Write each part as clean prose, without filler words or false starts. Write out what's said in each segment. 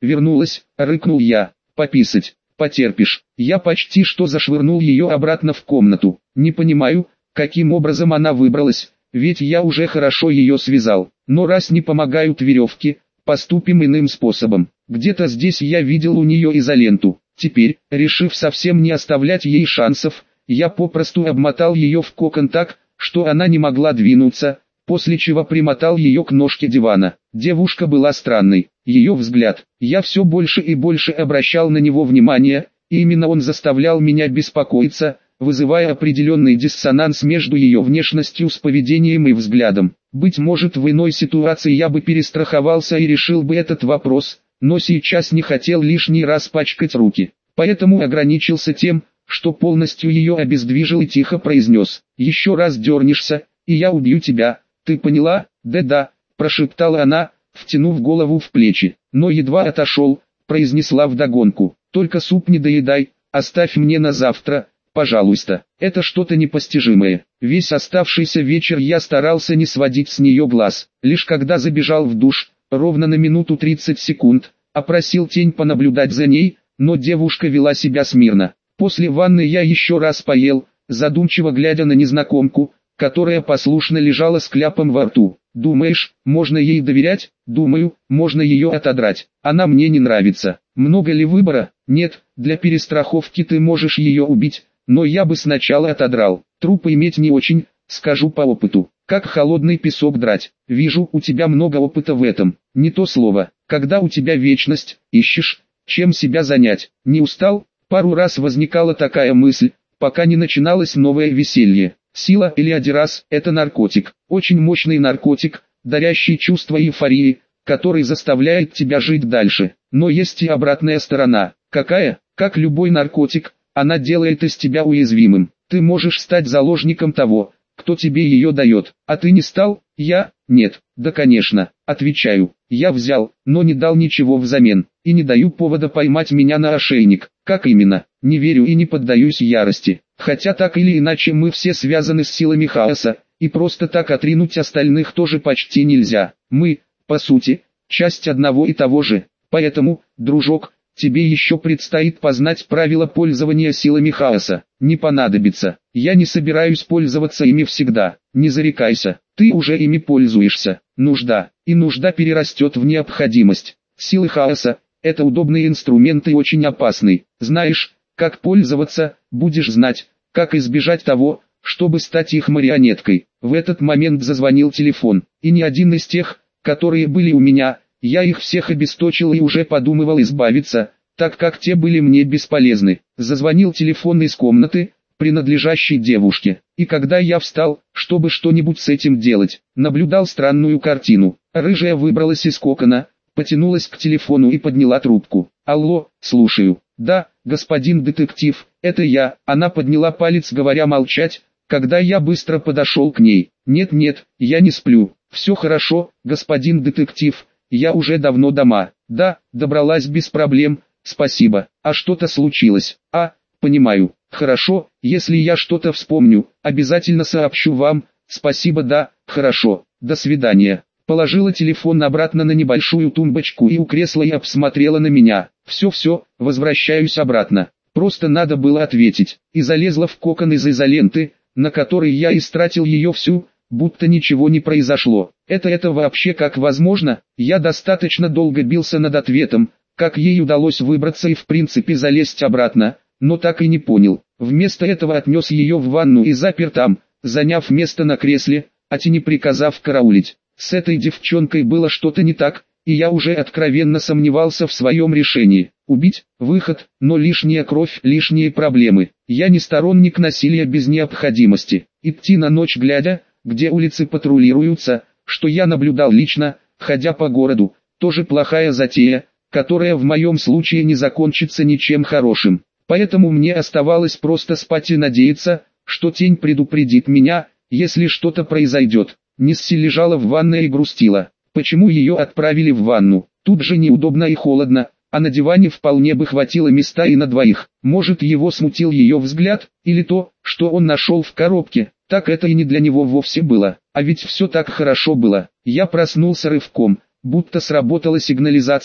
вернулась, рыкнул я. Пописать, потерпишь. Я почти что зашвырнул ее обратно в комнату. Не понимаю, каким образом она выбралась, ведь я уже хорошо ее связал. Но раз не помогают веревки, поступим иным способом. Где-то здесь я видел у нее изоленту. Теперь, решив совсем не оставлять ей шансов, я попросту обмотал ее в кокон так, что она не могла двинуться, после чего примотал ее к ножке дивана. Девушка была странной. Ее взгляд, я все больше и больше обращал на него внимание, и именно он заставлял меня беспокоиться, вызывая определенный диссонанс между ее внешностью с поведением и взглядом. Быть может, в иной ситуации я бы перестраховался и решил бы этот вопрос, но сейчас не хотел лишний раз пачкать руки. Поэтому ограничился тем, что полностью ее обездвижил и тихо произнес: «Еще раз дернешься, и я убью тебя, ты поняла?» «Да-да», прошептала она, втянув голову в плечи, но едва отошел, произнесла вдогонку: «Только суп не доедай, оставь мне на завтра, пожалуйста». Это что-то непостижимое. Весь оставшийся вечер я старался не сводить с нее глаз. Лишь когда забежал в душ, ровно на минуту 30 секунд, опросил тень понаблюдать за ней, но девушка вела себя смирно. После ванны я еще раз поел, задумчиво глядя на незнакомку, которая послушно лежала с кляпом во рту. «Думаешь, можно ей доверять?» «Думаю, можно ее отодрать. Она мне не нравится». «Много ли выбора?» «Нет, для перестраховки ты можешь ее убить, но я бы сначала отодрал. Труп иметь не очень, скажу по опыту. Как холодный песок драть. Вижу, у тебя много опыта в этом». «Не то слово. Когда у тебя вечность, ищешь, чем себя занять. Не устал?» Пару раз возникала такая мысль, пока не начиналось новое веселье. Сила или адирас – это наркотик, очень мощный наркотик, дарящий чувство эйфории, который заставляет тебя жить дальше. Но есть и обратная сторона. Какая? Как любой наркотик, она делает из тебя уязвимым. Ты можешь стать заложником того, кто тебе ее дает. А ты не стал? Я? Нет. Да конечно. Отвечаю. Я взял, но не дал ничего взамен. И не даю повода поймать меня на ошейник. Как именно? Не верю и не поддаюсь ярости. Хотя так или иначе мы все связаны с силами хаоса, и просто так отринуть остальных тоже почти нельзя. Мы, по сути, часть одного и того же. Поэтому, дружок, тебе еще предстоит познать правила пользования силами хаоса. Не понадобится. Я не собираюсь пользоваться ими всегда. Не зарекайся. Ты уже ими пользуешься. Нужда. И нужда перерастет в необходимость. Силы хаоса – это удобный инструмент и очень опасный. Знаешь, как пользоваться, будешь знать, как избежать того, чтобы стать их марионеткой. В этот момент зазвонил телефон. И ни один из тех, которые были у меня, я их всех обесточил и уже подумывал избавиться, так как те были мне бесполезны. Зазвонил телефон из комнаты, принадлежащей девушке. И когда я встал, чтобы что-нибудь с этим делать, наблюдал странную картину. Рыжая выбралась из кокона, потянулась к телефону и подняла трубку. «Алло, слушаю». «Да, господин детектив, это я». Она подняла палец, говоря молчать, когда я быстро подошел к ней. «Нет-нет, я не сплю. Все хорошо, господин детектив, я уже давно дома». «Да, добралась без проблем, спасибо. А что-то случилось?» Понимаю. Хорошо, если я что-то вспомню, обязательно сообщу вам. Спасибо, да, хорошо. До свидания». Положила телефон обратно на небольшую тумбочку и у кресла и обсмотрела на меня. Все, возвращаюсь обратно. Просто надо было ответить. И залезла в кокон из изоленты, на который я истратил ее всю, будто ничего не произошло. Это вообще как возможно? Я достаточно долго бился над ответом, как ей удалось выбраться и в принципе залезть обратно, но так и не понял. Вместо этого отнес ее в ванну и запер там, заняв место на кресле, а не приказав караулить. С этой девчонкой было что-то не так, и я уже откровенно сомневался в своем решении. Убить – выход, но лишняя кровь, лишние проблемы. Я не сторонник насилия без необходимости. Идти на ночь глядя, где улицы патрулируются, что я наблюдал лично, ходя по городу, тоже плохая затея, которая в моем случае не закончится ничем хорошим. Поэтому мне оставалось просто спать и надеяться, что тень предупредит меня, если что-то произойдет. Нисси лежала в ванной и грустила. Почему ее отправили в ванну? Тут же неудобно и холодно, а на диване вполне бы хватило места и на двоих. Может, его смутил ее взгляд, или то, что он нашел в коробке. Так это и не для него вовсе было. А ведь все так хорошо было. Я проснулся рывком, будто сработала сигнализация,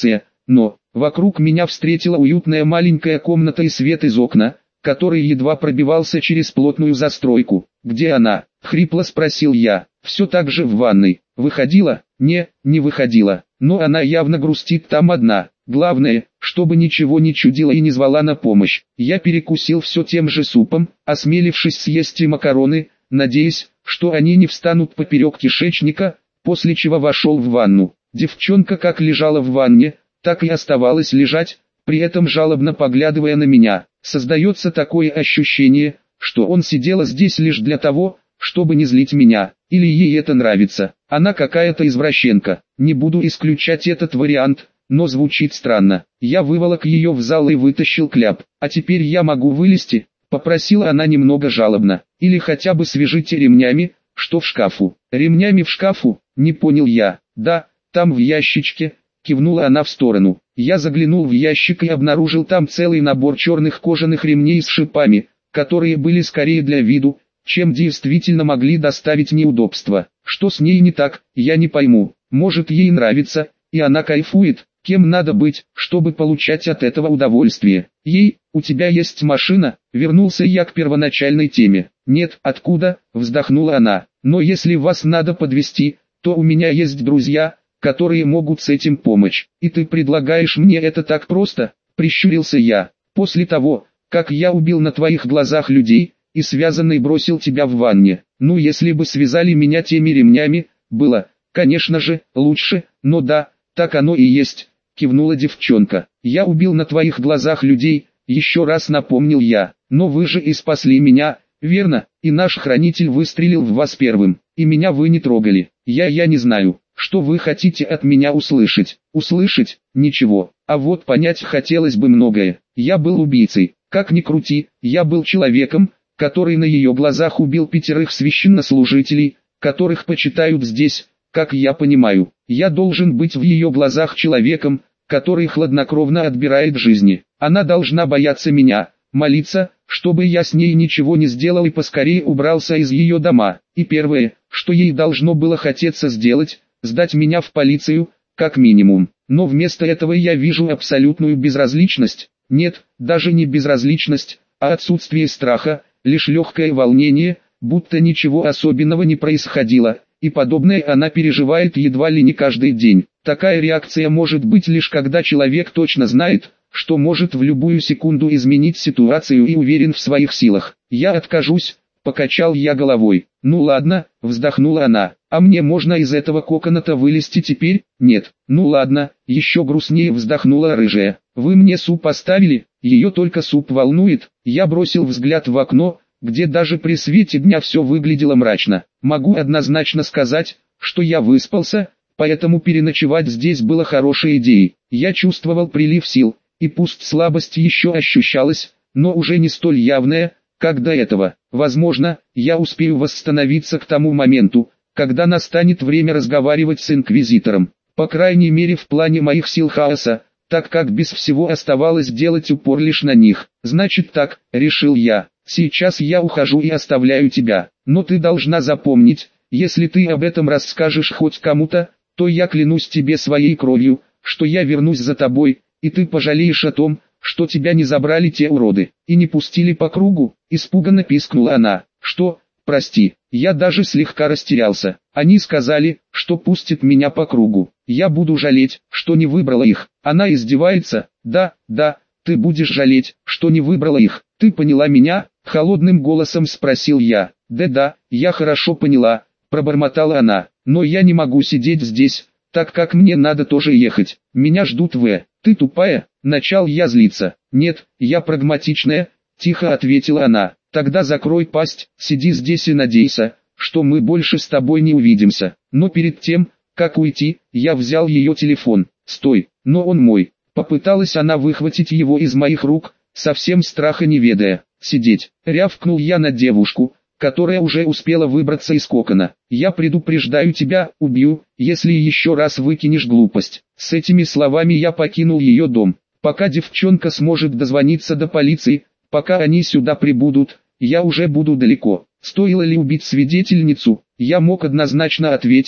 но вокруг меня встретила уютная маленькая комната и свет из окна, который едва пробивался через плотную застройку. «Где она?» — хрипло спросил я. «Все так же в ванной. Выходила?» Не выходила. Но она явно грустит там одна. Главное, чтобы ничего не чудила и не звала на помощь». Я перекусил все тем же супом, осмелившись съесть и макароны, надеясь, что они не встанут поперек кишечника, после чего вошел в ванну. Девчонка как лежала в ванне, так и оставалась лежать, при этом жалобно поглядывая на меня. Создается такое ощущение, что он сидела здесь лишь для того, чтобы не злить меня, или ей это нравится. Она какая-то извращенка. Не буду исключать этот вариант, но звучит странно. Я выволок ее в зал и вытащил кляп. «А теперь я могу вылезти?» — попросила она немного жалобно. «Или хотя бы свяжите ремнями, что в шкафу». «Ремнями в шкафу?» — не понял я. «Да, там в ящичке», — кивнула она в сторону. Я заглянул в ящик и обнаружил там целый набор черных кожаных ремней с шипами, которые были скорее для виду, чем действительно могли доставить неудобства. Что с ней не так, я не пойму. Может, ей нравится, и она кайфует. Кем надо быть, чтобы получать от этого удовольствие? Ей, у тебя есть машина? Вернулся я к первоначальной теме. Нет, откуда? Вздохнула она. Но если вас надо подвезти, то у меня есть друзья, которые могут с этим помочь. И ты предлагаешь мне это так просто? Прищурился я. После того, как я убил на твоих глазах людей, и связанный бросил тебя в ванне. Ну, если бы связали меня теми ремнями, было, конечно же, лучше, но да, так оно и есть, кивнула девчонка. Я убил на твоих глазах людей, еще раз напомнил я, но вы же и спасли меня, верно, и наш хранитель выстрелил в вас первым, и меня вы не трогали. Я не знаю, что вы хотите от меня услышать. Услышать? Ничего, а вот понять хотелось бы многое. Я был убийцей, как ни крути, я был человеком, который на ее глазах убил 5 священнослужителей, которых почитают здесь, как я понимаю. Я должен быть в ее глазах человеком, который хладнокровно отбирает жизни. Она должна бояться меня, молиться, чтобы я с ней ничего не сделал и поскорее убрался из ее дома. И первое, что ей должно было хотеться сделать, сдать меня в полицию, как минимум. Но вместо этого я вижу абсолютную безразличность. Нет, даже не безразличность, а отсутствие страха, лишь легкое волнение, будто ничего особенного не происходило, и подобное она переживает едва ли не каждый день. Такая реакция может быть лишь когда человек точно знает, что может в любую секунду изменить ситуацию и уверен в своих силах. «Я откажусь», — покачал я головой. «Ну ладно», — вздохнула она, — «а мне можно из этого коконата вылезти теперь?» «Нет». «Ну ладно», — еще грустнее вздохнула рыжая. «Вы мне суп оставили?» Ее только суп волнует. Я бросил взгляд в окно, где даже при свете дня все выглядело мрачно. Могу однозначно сказать, что я выспался, поэтому переночевать здесь было хорошей идеей. Я чувствовал прилив сил, и пусть слабость еще ощущалась, но уже не столь явная, как до этого. Возможно, я успею восстановиться к тому моменту, когда настанет время разговаривать с Инквизитором. По крайней мере в плане моих сил хаоса, так как без всего оставалось делать упор лишь на них. «Значит так», — решил я, — «сейчас я ухожу и оставляю тебя, но ты должна запомнить, если ты об этом расскажешь хоть кому-то, то я клянусь тебе своей кровью, что я вернусь за тобой, и ты пожалеешь о том, что тебя не забрали те уроды, и не пустили по кругу», — испуганно пискнула она. «Что? Прости, я даже слегка растерялся. Они сказали, что пустят меня по кругу. Я буду жалеть, что не выбрала их». Она издевается. «Да, ты будешь жалеть, что не выбрала их. Ты поняла меня?» — холодным голосом спросил я. «Да, я хорошо поняла», — пробормотала она. «Но я не могу сидеть здесь, так как мне надо тоже ехать. Меня ждут в...» «Ты тупая?» — начал я злиться. «Нет, я прагматичная», — тихо ответила она. «Тогда закрой пасть, сиди здесь и надейся, что мы больше с тобой не увидимся». Но перед тем, как уйти, я взял ее телефон. «Стой, но он мой». Попыталась она выхватить его из моих рук, совсем страха не ведая. «Сидеть!» — рявкнул я на девушку, которая уже успела выбраться из кокона. «Я предупреждаю тебя, убью, если еще раз выкинешь глупость». С этими словами я покинул ее дом. Пока девчонка сможет дозвониться до полиции, пока они сюда прибудут, я уже буду далеко. Стоило ли убить свидетельницу? Я мог однозначно ответить,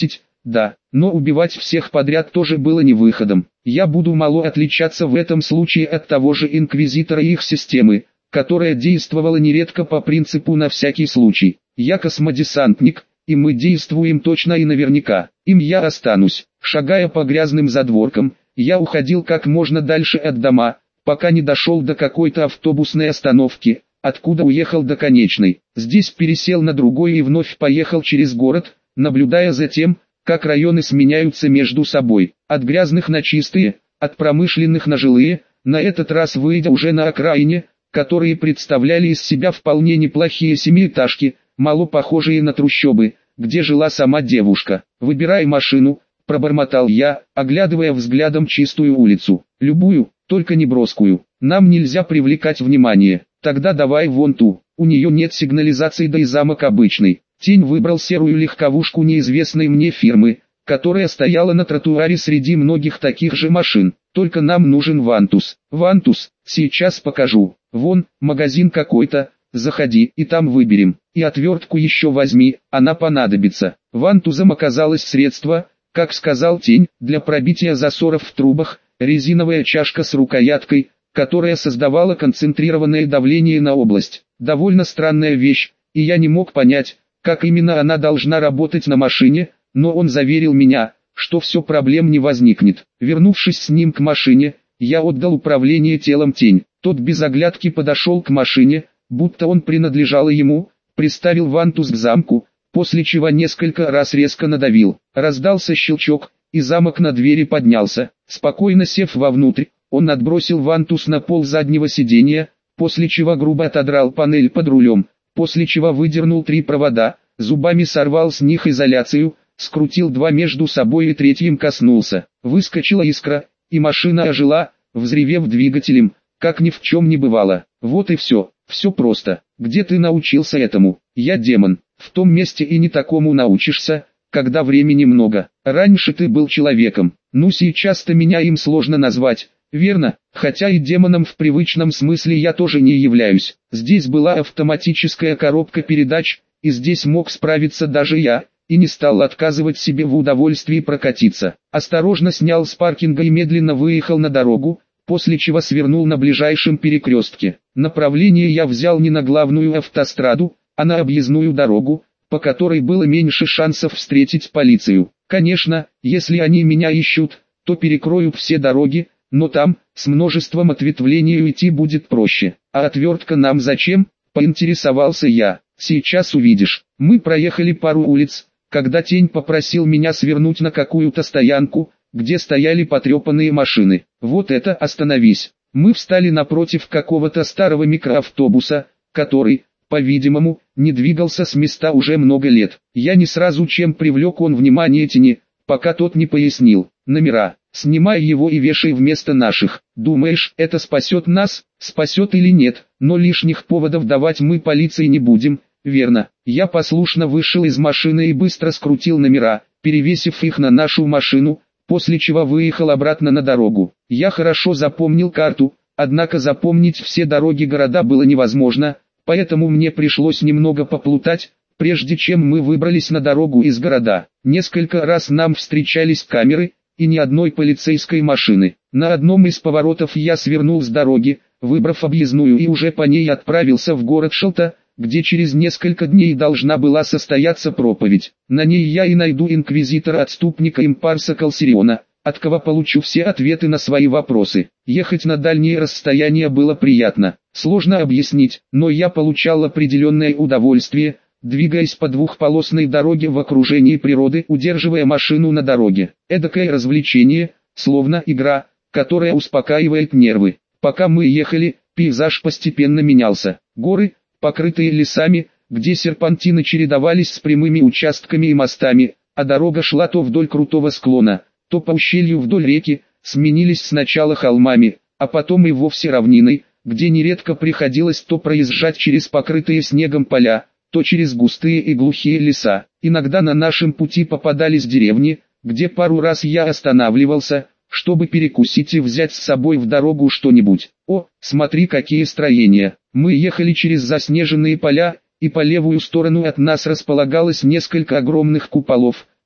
Да, но убивать всех подряд тоже было не выходом. Я буду мало отличаться в этом случае от того же Инквизитора и их системы, которая действовала нередко по принципу «на всякий случай». Я космодесантник, и мы действуем точно и наверняка. Им я останусь. Шагая по грязным задворкам, я уходил как можно дальше от дома, пока не дошел до какой-то автобусной остановки, откуда уехал до конечной. Здесь пересел на другой и вновь поехал через город, наблюдая за тем, как районы сменяются между собой, от грязных на чистые, от промышленных на жилые, на этот раз выйдя уже на окраине, которые представляли из себя вполне неплохие семиэтажки, мало похожие на трущобы, где жила сама девушка. «Выбирай машину», — пробормотал я, оглядывая взглядом чистую улицу. «Любую, только не броскую. Нам нельзя привлекать внимание. Тогда давай вон ту. У нее нет сигнализации, да и замок обычный». Тень выбрал серую легковушку неизвестной мне фирмы, которая стояла на тротуаре среди многих таких же машин. «Только нам нужен вантус». «Вантус, сейчас покажу. Вон, магазин какой-то, заходи и там выберем. И отвертку еще возьми, она понадобится». Вантузом оказалось средство, как сказал Тень, для пробития засоров в трубах, резиновая чашка с рукояткой, которая создавала концентрированное давление на область. Довольно странная вещь, и я не мог понять, как именно она должна работать на машине, но он заверил меня, что все проблем не возникнет. Вернувшись с ним к машине, я отдал управление телом Тень. Тот без оглядки подошел к машине, будто он принадлежал ему, приставил вантус к замку, после чего несколько раз резко надавил. Раздался щелчок, и замок на двери поднялся. Спокойно сев вовнутрь, он отбросил вантус на пол заднего сиденья, после чего грубо отодрал панель под рулем, после чего выдернул 3 провода, зубами сорвал с них изоляцию, скрутил 2 между собой и третьим коснулся. Выскочила искра, и машина ожила, взревев двигателем, как ни в чем не бывало. Вот и все просто. Где ты научился этому? Я демон. В том месте и не такому научишься, когда времени много. Раньше ты был человеком, ну сейчас-то меня им сложно назвать. Верно, хотя и демоном в привычном смысле я тоже не являюсь. Здесь была автоматическая коробка передач, и здесь мог справиться даже я, и не стал отказывать себе в удовольствии прокатиться. Осторожно снял с паркинга и медленно выехал на дорогу, после чего свернул на ближайшем перекрестке. Направление я взял не на главную автостраду, а на объездную дорогу, по которой было меньше шансов встретить полицию. Конечно, если они меня ищут, то перекроют все дороги, но там, с множеством ответвлений уйти будет проще. А отвертка нам зачем? Поинтересовался я. Сейчас увидишь. Мы проехали пару улиц, когда Тень попросил меня свернуть на какую-то стоянку, где стояли потрепанные машины. Вот это, остановись. Мы встали напротив какого-то старого микроавтобуса, который, по-видимому, не двигался с места уже много лет. Я не сразу чем привлек он внимание Тени, пока тот не пояснил. Номера. Снимай его и вешай вместо наших. Думаешь, это спасет нас? Спасет или нет, но лишних поводов давать мы полиции не будем, верно? Я послушно вышел из машины и быстро скрутил номера, перевесив их на нашу машину, после чего выехал обратно на дорогу. Я хорошо запомнил карту, однако запомнить все дороги города было невозможно, поэтому мне пришлось немного поплутать, прежде чем мы выбрались на дорогу из города. Несколько раз нам встречались камеры, и ни одной полицейской машины. На одном из поворотов я свернул с дороги, выбрав объездную, и уже по ней отправился в город Шелта, где через несколько дней должна была состояться проповедь. На ней я и найду инквизитора-отступника Импарса Калсириона, от кого получу все ответы на свои вопросы. Ехать на дальние расстояния было приятно. Сложно объяснить, но я получал определенное удовольствие, двигаясь по двухполосной дороге в окружении природы, удерживая машину на дороге. Эдакое развлечение, словно игра, которая успокаивает нервы. Пока мы ехали, пейзаж постепенно менялся. Горы, покрытые лесами, где серпантины чередовались с прямыми участками и мостами, а дорога шла то вдоль крутого склона, то по ущелью вдоль реки, сменились сначала холмами, а потом и вовсе равниной, где нередко приходилось то проезжать через покрытые снегом поля, то через густые и глухие леса. Иногда на нашем пути попадались деревни, где пару раз я останавливался, чтобы перекусить и взять с собой в дорогу что-нибудь. О, смотри, какие строения! Мы ехали через заснеженные поля, и по левую сторону от нас располагалось несколько огромных куполов,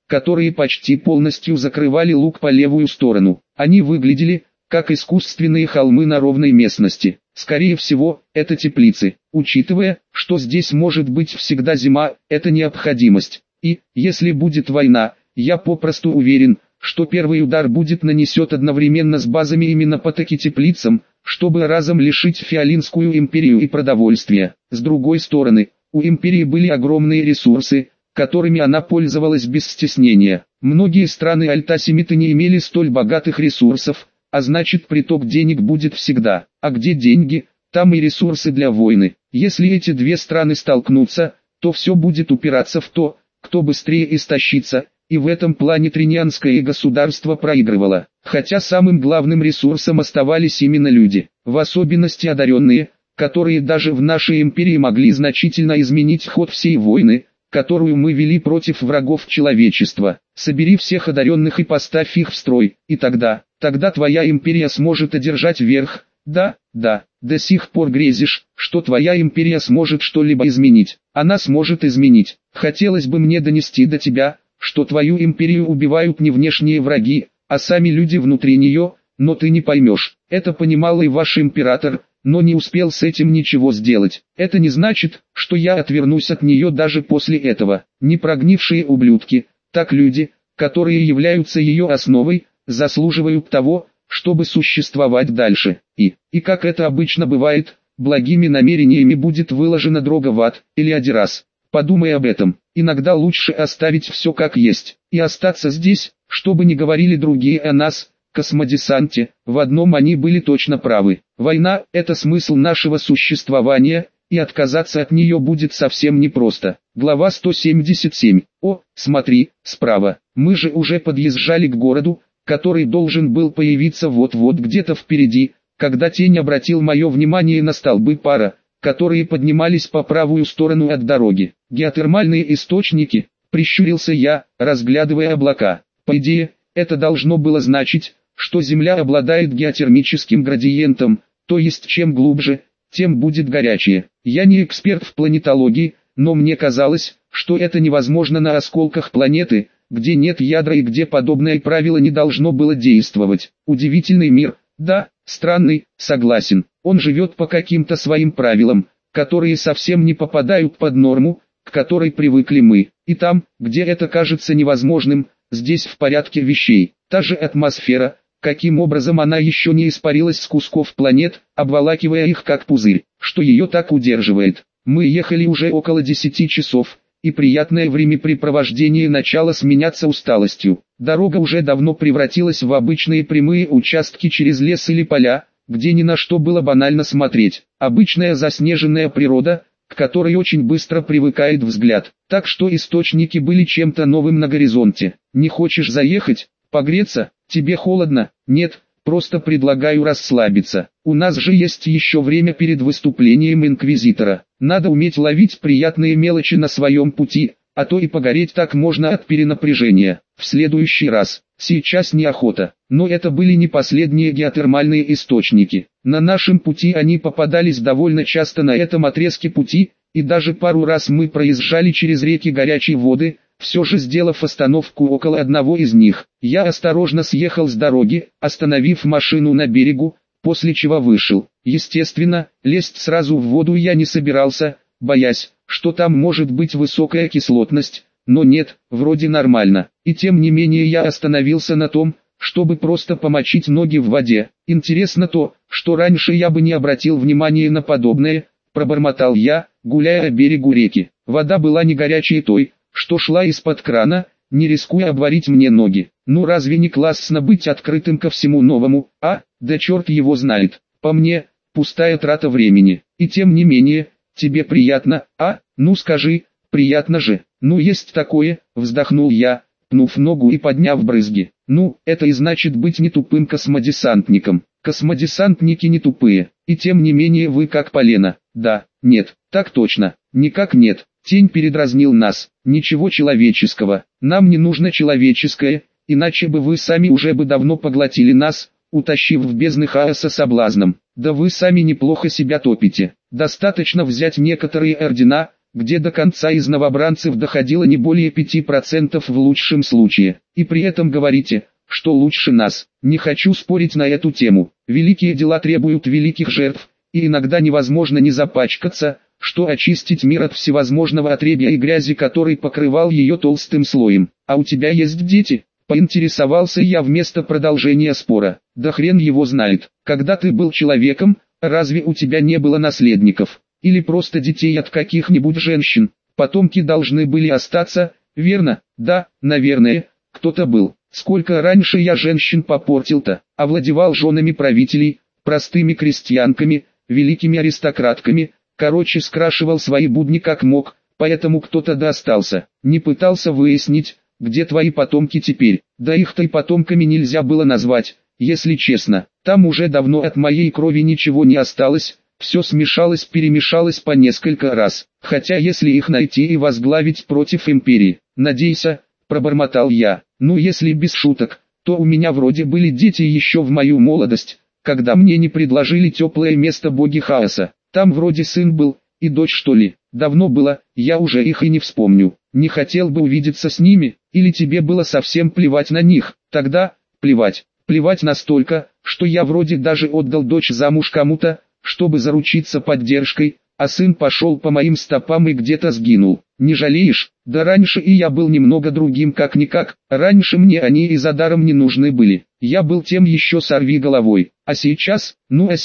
которые почти полностью закрывали луг по левую сторону. Они выглядели, как искусственные холмы на ровной местности. Скорее всего, это теплицы. Учитывая, что здесь может быть всегда зима, это необходимость. И, если будет война, я попросту уверен, что первый удар будет нанесен одновременно с базами именно по таки теплицам, чтобы разом лишить Фиолинскую империю и продовольствия. С другой стороны, у империи были огромные ресурсы, которыми она пользовалась без стеснения. Многие страны Альтасимиты не имели столь богатых ресурсов, а значит приток денег будет всегда. А где деньги, там и ресурсы для войны. Если эти две страны столкнутся, то все будет упираться в то, кто быстрее истощится, и в этом плане Тринианское государство проигрывало. Хотя самым главным ресурсом оставались именно люди, в особенности одаренные, которые даже в нашей империи могли значительно изменить ход всей войны, которую мы вели против врагов человечества. Собери всех одаренных и поставь их в строй, и тогда твоя империя сможет одержать верх. Да, до сих пор грезишь, что твоя империя сможет что-либо изменить. Она сможет изменить. Хотелось бы мне донести до тебя, что твою империю убивают не внешние враги, а сами люди внутри нее, но ты не поймешь. Это понимал и ваш император, но не успел с этим ничего сделать. Это не значит, что я отвернусь от нее даже после этого. Не прогнившие ублюдки, так люди, которые являются ее основой, заслуживают того, чтобы существовать дальше. И как это обычно бывает, благими намерениями будет выложена дорога в ад, или Адирас. Подумай об этом. Иногда лучше оставить все как есть, и остаться здесь, чтобы не говорили другие о нас, космодесанте. В одном они были точно правы. Война – это смысл нашего существования, и отказаться от нее будет совсем непросто. Глава 177. О, смотри, справа. Мы же уже подъезжали к городу, который должен был появиться вот-вот где-то впереди, когда тень обратил мое внимание на столбы пара, которые поднимались по правую сторону от дороги. Геотермальные источники, прищурился я, разглядывая облака. По идее, это должно было значить, что Земля обладает геотермическим градиентом, то есть чем глубже, тем будет горячее. Я не эксперт в планетологии, но мне казалось, что это невозможно на осколках планеты, где нет ядра и где подобное правило не должно было действовать. Удивительный мир, да, странный, согласен. Он живет по каким-то своим правилам, которые совсем не попадают под норму, к которой привыкли мы. И там, где это кажется невозможным, здесь в порядке вещей. Та же атмосфера, каким образом она еще не испарилась с кусков планет, обволакивая их как пузырь, что ее так удерживает. Мы ехали уже около 10 часов, и приятное времяпрепровождение начало сменяться усталостью. Дорога уже давно превратилась в обычные прямые участки через лес или поля, где ни на что было банально смотреть. Обычная заснеженная природа, к которой очень быстро привыкает взгляд. Так что источники были чем-то новым на горизонте. Не хочешь заехать, погреться, тебе холодно? Нет, просто предлагаю расслабиться. У нас же есть еще время перед выступлением Инквизитора. Надо уметь ловить приятные мелочи на своем пути, а то и погореть так можно от перенапряжения. В следующий раз. Сейчас неохота. Но это были не последние геотермальные источники. На нашем пути они попадались довольно часто на этом отрезке пути, и даже пару раз мы проезжали через реки горячей воды, все же сделав остановку около одного из них. Я осторожно съехал с дороги, остановив машину на берегу, после чего вышел. Естественно, лезть сразу в воду я не собирался, боясь, что там может быть высокая кислотность, но нет, вроде нормально. И тем не менее я остановился на том, чтобы просто помочить ноги в воде. Интересно то, что раньше я бы не обратил внимания на подобное, пробормотал я, гуляя по берегу реки. Вода была не горячей той, что шла из-под крана, не рискуя обварить мне ноги. Ну разве не классно быть открытым ко всему новому, а? Да черт его знает. По мне, пустая трата времени. И тем не менее, тебе приятно, а? Ну скажи, приятно же. Ну есть такое, вздохнул я, пнув ногу и подняв брызги. Ну, это и значит быть не тупым космодесантником. Космодесантники не тупые, и тем не менее вы как полено. Да, нет, так точно, никак нет. Тень передразнил нас. Ничего человеческого. Нам не нужно человеческое, иначе бы вы сами уже бы давно поглотили нас, утащив в бездны хаоса соблазном. Да вы сами неплохо себя топите. Достаточно взять некоторые ордена, где до конца из новобранцев доходило не более 5% в лучшем случае. И при этом говорите, что лучше нас. Не хочу спорить на эту тему. Великие дела требуют великих жертв, и иногда невозможно не запачкаться, что очистить мир от всевозможного отребья и грязи, который покрывал ее толстым слоем. А у тебя есть дети? Поинтересовался я вместо продолжения спора. Да хрен его знает. Когда ты был человеком, разве у тебя не было наследников? Или просто детей от каких-нибудь женщин? Потомки должны были остаться, верно? Да, наверное, кто-то был. Сколько раньше я женщин попортил-то, овладевал женами правителей, простыми крестьянками, великими аристократками, короче скрашивал свои будни как мог, поэтому кто-то достался. Не пытался выяснить, где твои потомки теперь, да их-то и потомками нельзя было назвать, если честно. Там уже давно от моей крови ничего не осталось, все смешалось-перемешалось по несколько раз. Хотя если их найти и возглавить против империи, надейся, пробормотал я. Ну если без шуток, то у меня вроде были дети еще в мою молодость, когда мне не предложили теплое место боги хаоса. Там вроде сын был, и дочь что ли. Давно было, я уже их и не вспомню. Не хотел бы увидеться с ними, или тебе было совсем плевать на них? Тогда, плевать. Плевать настолько, что я вроде даже отдал дочь замуж кому-то, чтобы заручиться поддержкой, а сын пошел по моим стопам и где-то сгинул. Не жалеешь? Да раньше и я был немного другим как-никак, раньше мне они и за даром не нужны были. Я был тем еще сорвиголовой, а сейчас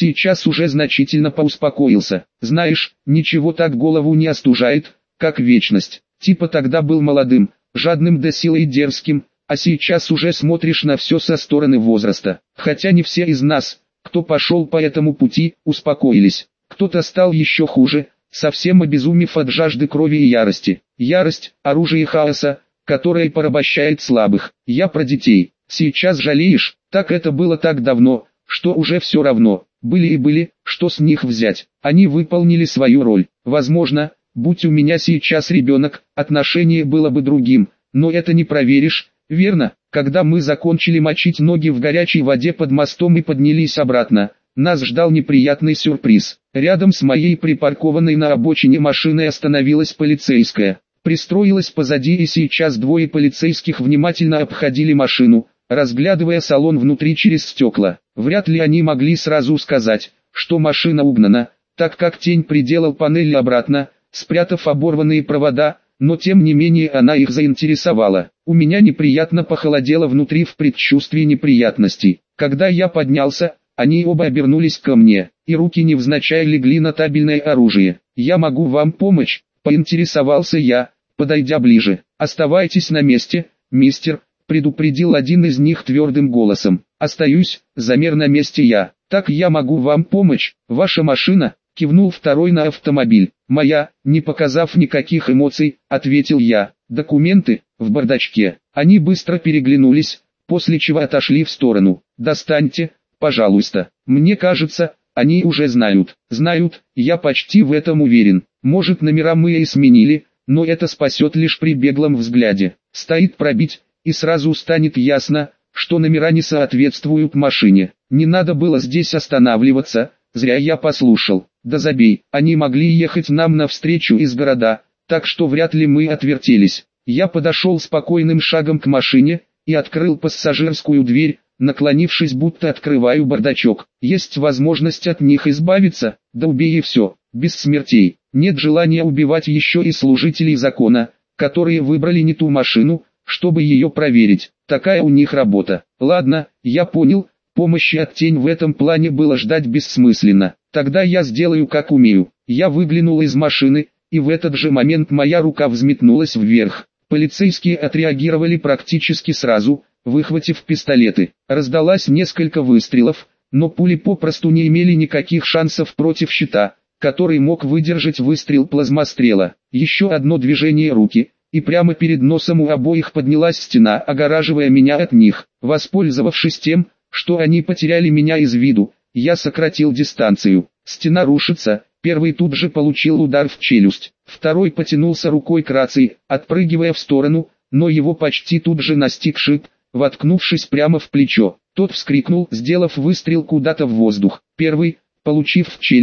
уже значительно поуспокоился. Знаешь, ничего так голову не остужает, как вечность. Типа тогда был молодым, жадным до силы и дерзким, а сейчас уже смотришь на все со стороны возраста. Хотя не все из нас, кто пошел по этому пути, успокоились. Кто-то стал еще хуже, совсем обезумев от жажды крови и ярости. Ярость – оружие хаоса, которое порабощает слабых. Я про детей. Сейчас жалеешь? Так это было так давно, что уже все равно. Были, что с них взять. Они выполнили свою роль. Возможно, будь у меня сейчас ребенок, отношение было бы другим, но это не проверишь, верно? Когда мы закончили мочить ноги в горячей воде под мостом и поднялись обратно, нас ждал неприятный сюрприз. Рядом с моей припаркованной на обочине машиной остановилась полицейская. Пристроилась позади, и сейчас двое полицейских внимательно обходили машину, разглядывая салон внутри через стекла. Вряд ли они могли сразу сказать, что машина угнана, так как тень приделал панель обратно, спрятав оборванные провода, но тем не менее она их заинтересовала. У меня неприятно похолодело внутри в предчувствии неприятностей. Когда я поднялся, они оба обернулись ко мне, и руки невзначай легли на табельное оружие. «Я могу вам помочь?» – поинтересовался я, подойдя ближе. «Оставайтесь на месте, мистер», – предупредил один из них твердым голосом. «Остаюсь», – замер на месте я. «Так я могу вам помочь? Ваша машина?» – кивнул второй на автомобиль. «Моя», – не показав никаких эмоций, ответил я. «Документы?» – в бардачке. Они быстро переглянулись, после чего отошли в сторону. «Достаньте, пожалуйста. Мне кажется, они уже знают». «Знают, я почти в этом уверен. Может, номера мы и сменили, но это спасет лишь при беглом взгляде. Стоит пробить, и сразу станет ясно, что номера не соответствуют машине. Не надо было здесь останавливаться, зря я послушал. Да забей, они могли ехать нам навстречу из города, так что вряд ли мы отвертелись». Я подошел спокойным шагом к машине и открыл пассажирскую дверь, наклонившись, будто открываю бардачок. «Есть возможность от них избавиться? Да убей и все, без смертей. Нет желания убивать еще и служителей закона, которые выбрали не ту машину, чтобы ее проверить. Такая у них работа. Ладно, я понял, помощи от тень в этом плане было ждать бессмысленно. Тогда я сделаю как умею». Я выглянул из машины, и в этот же момент моя рука взметнулась вверх. Полицейские отреагировали практически сразу, выхватив пистолеты. Раздалось несколько выстрелов, но пули попросту не имели никаких шансов против щита, который мог выдержать выстрел плазмострела. Еще одно движение руки, и прямо перед носом у обоих поднялась стена, огораживая меня от них. Воспользовавшись тем, что они потеряли меня из виду, я сократил дистанцию. Стена рушится. Первый тут же получил удар в челюсть, второй потянулся рукой к рации, отпрыгивая в сторону, но его почти тут же настиг шип, воткнувшись прямо в плечо. Тот вскрикнул, сделав выстрел куда-то в воздух. Первый, получив в челюсть,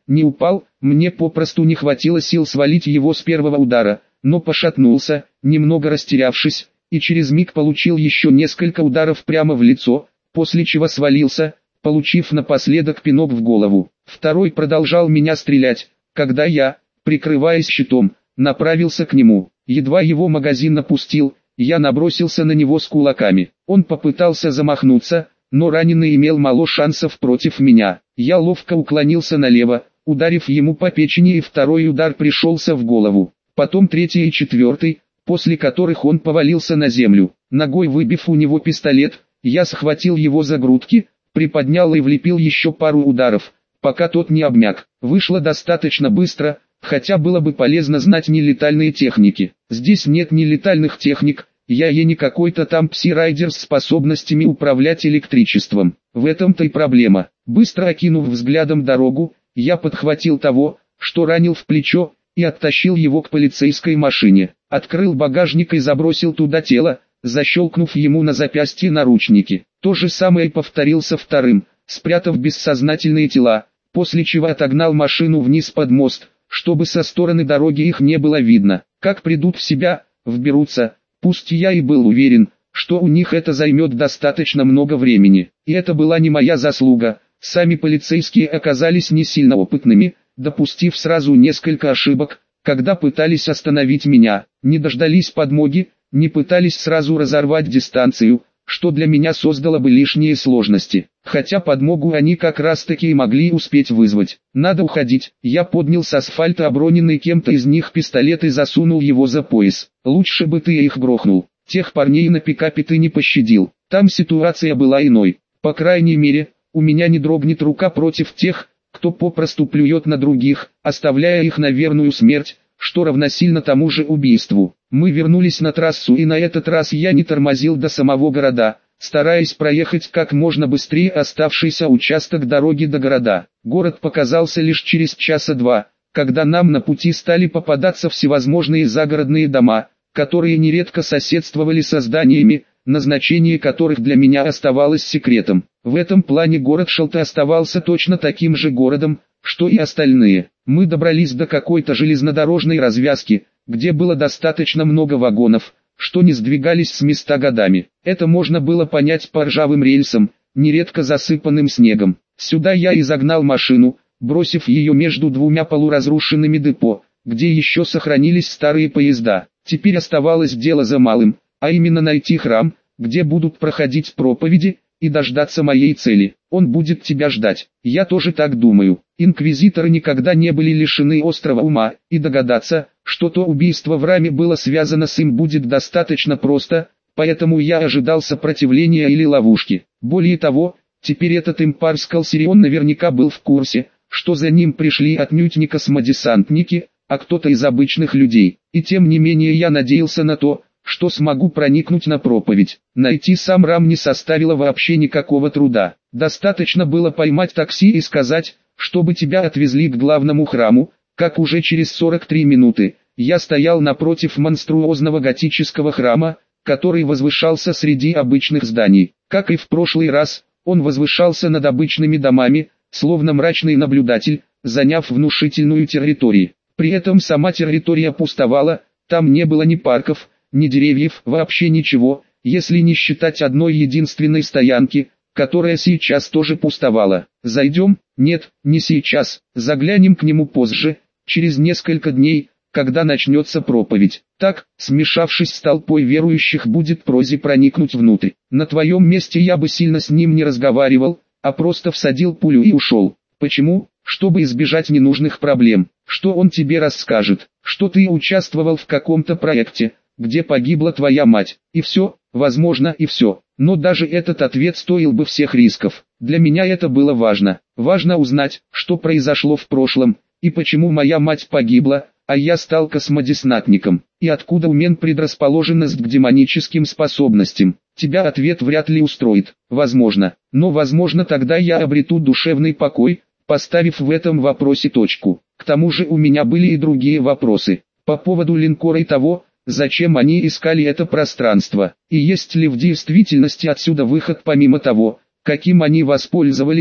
не упал, мне попросту не хватило сил свалить его с первого удара, но пошатнулся, немного растерявшись, и через миг получил еще несколько ударов прямо в лицо, после чего свалился, получив напоследок пинок в голову. Второй продолжал меня стрелять, когда я, прикрываясь щитом, направился к нему. Едва его магазин напустил, я набросился на него с кулаками. Он попытался замахнуться, но раненый имел мало шансов против меня. Я ловко уклонился налево, ударив ему по печени, и второй удар пришелся в голову. Потом третий и четвертый, после которых он повалился на землю. Ногой выбив у него пистолет, я схватил его за грудки, приподнял и влепил еще пару ударов, пока тот не обмяк. Вышло достаточно быстро, хотя было бы полезно знать нелетальные техники. Здесь нет нелетальных техник, я не какой-то там пси-райдер с способностями управлять электричеством. В этом-то и проблема. Быстро окинув взглядом дорогу, я подхватил того, что ранил в плечо, и оттащил его к полицейской машине. Открыл багажник и забросил туда тело, защелкнув ему на запястье наручники. То же самое повторил со вторым, спрятав бессознательные тела, после чего отогнал машину вниз под мост, чтобы со стороны дороги их не было видно. Как придут в себя, вберутся, пусть я и был уверен, что у них это займет достаточно много времени. И это была не моя заслуга, сами полицейские оказались не сильно опытными, допустив сразу несколько ошибок, когда пытались остановить меня, не дождались подмоги, не пытались сразу разорвать дистанцию, что для меня создало бы лишние сложности. Хотя подмогу они как раз таки и могли успеть вызвать. Надо уходить. Я поднял с асфальта оброненный кем-то из них пистолет и засунул его за пояс. Лучше бы ты их грохнул. Тех парней на пикапе ты не пощадил. Там ситуация была иной. По крайней мере, у меня не дрогнет рука против тех, кто попросту плюет на других, оставляя их на верную смерть, что равносильно тому же убийству. Мы вернулись на трассу, и на этот раз я не тормозил до самого города, стараясь проехать как можно быстрее оставшийся участок дороги до города. Город показался лишь через часа два, когда нам на пути стали попадаться всевозможные загородные дома, которые нередко соседствовали со зданиями, назначение которых для меня оставалось секретом. В этом плане город Шалта оставался точно таким же городом, что и остальные. Мы добрались до какой-то железнодорожной развязки, где было достаточно много вагонов, что не сдвигались с места годами. Это можно было понять по ржавым рельсам, нередко засыпанным снегом. Сюда я и загнал машину, бросив ее между двумя полуразрушенными депо, где еще сохранились старые поезда. Теперь оставалось дело за малым, а именно найти храм, где будут проходить проповеди, и дождаться моей цели. Он будет тебя ждать. Я тоже так думаю. Инквизиторы никогда не были лишены острого ума, и догадаться, что то убийство в Раме было связано с им, будет достаточно просто, поэтому я ожидал сопротивления или ловушки. Более того, теперь этот импарскал Сирион наверняка был в курсе, что за ним пришли отнюдь не космодесантники, а кто-то из обычных людей. И тем не менее я надеялся на то, что смогу проникнуть на проповедь. Найти сам Рам не составило вообще никакого труда. Достаточно было поймать такси и сказать, чтобы тебя отвезли к главному храму, как уже через 43 минуты. Я стоял напротив монструозного готического храма, который возвышался среди обычных зданий. Как и в прошлый раз, он возвышался над обычными домами, словно мрачный наблюдатель, заняв внушительную территорию. При этом сама территория пустовала, там не было ни парков, ни деревьев, вообще ничего, если не считать одной единственной стоянки, которая сейчас тоже пустовала. Зайдем? Нет, не сейчас, заглянем к нему позже, через несколько дней, когда начнется проповедь. Так, смешавшись с толпой верующих, будет прозе проникнуть внутрь. На твоем месте я бы сильно с ним не разговаривал, а просто всадил пулю и ушел. Почему? Чтобы избежать ненужных проблем. Что он тебе расскажет? Что ты участвовал в каком-то проекте, где погибла твоя мать, и все, возможно, и все. Но даже этот ответ стоил бы всех рисков. Для меня это было важно. Важно узнать, что произошло в прошлом, и почему моя мать погибла, а я стал космодесантником. И откуда у мен предрасположенность к демоническим способностям. Тебя ответ вряд ли устроит, возможно. Но возможно тогда я обрету душевный покой, поставив в этом вопросе точку. К тому же у меня были и другие вопросы. По поводу линкора и того, зачем они искали это пространство, и есть ли в действительности отсюда выход помимо того, каким они воспользовались,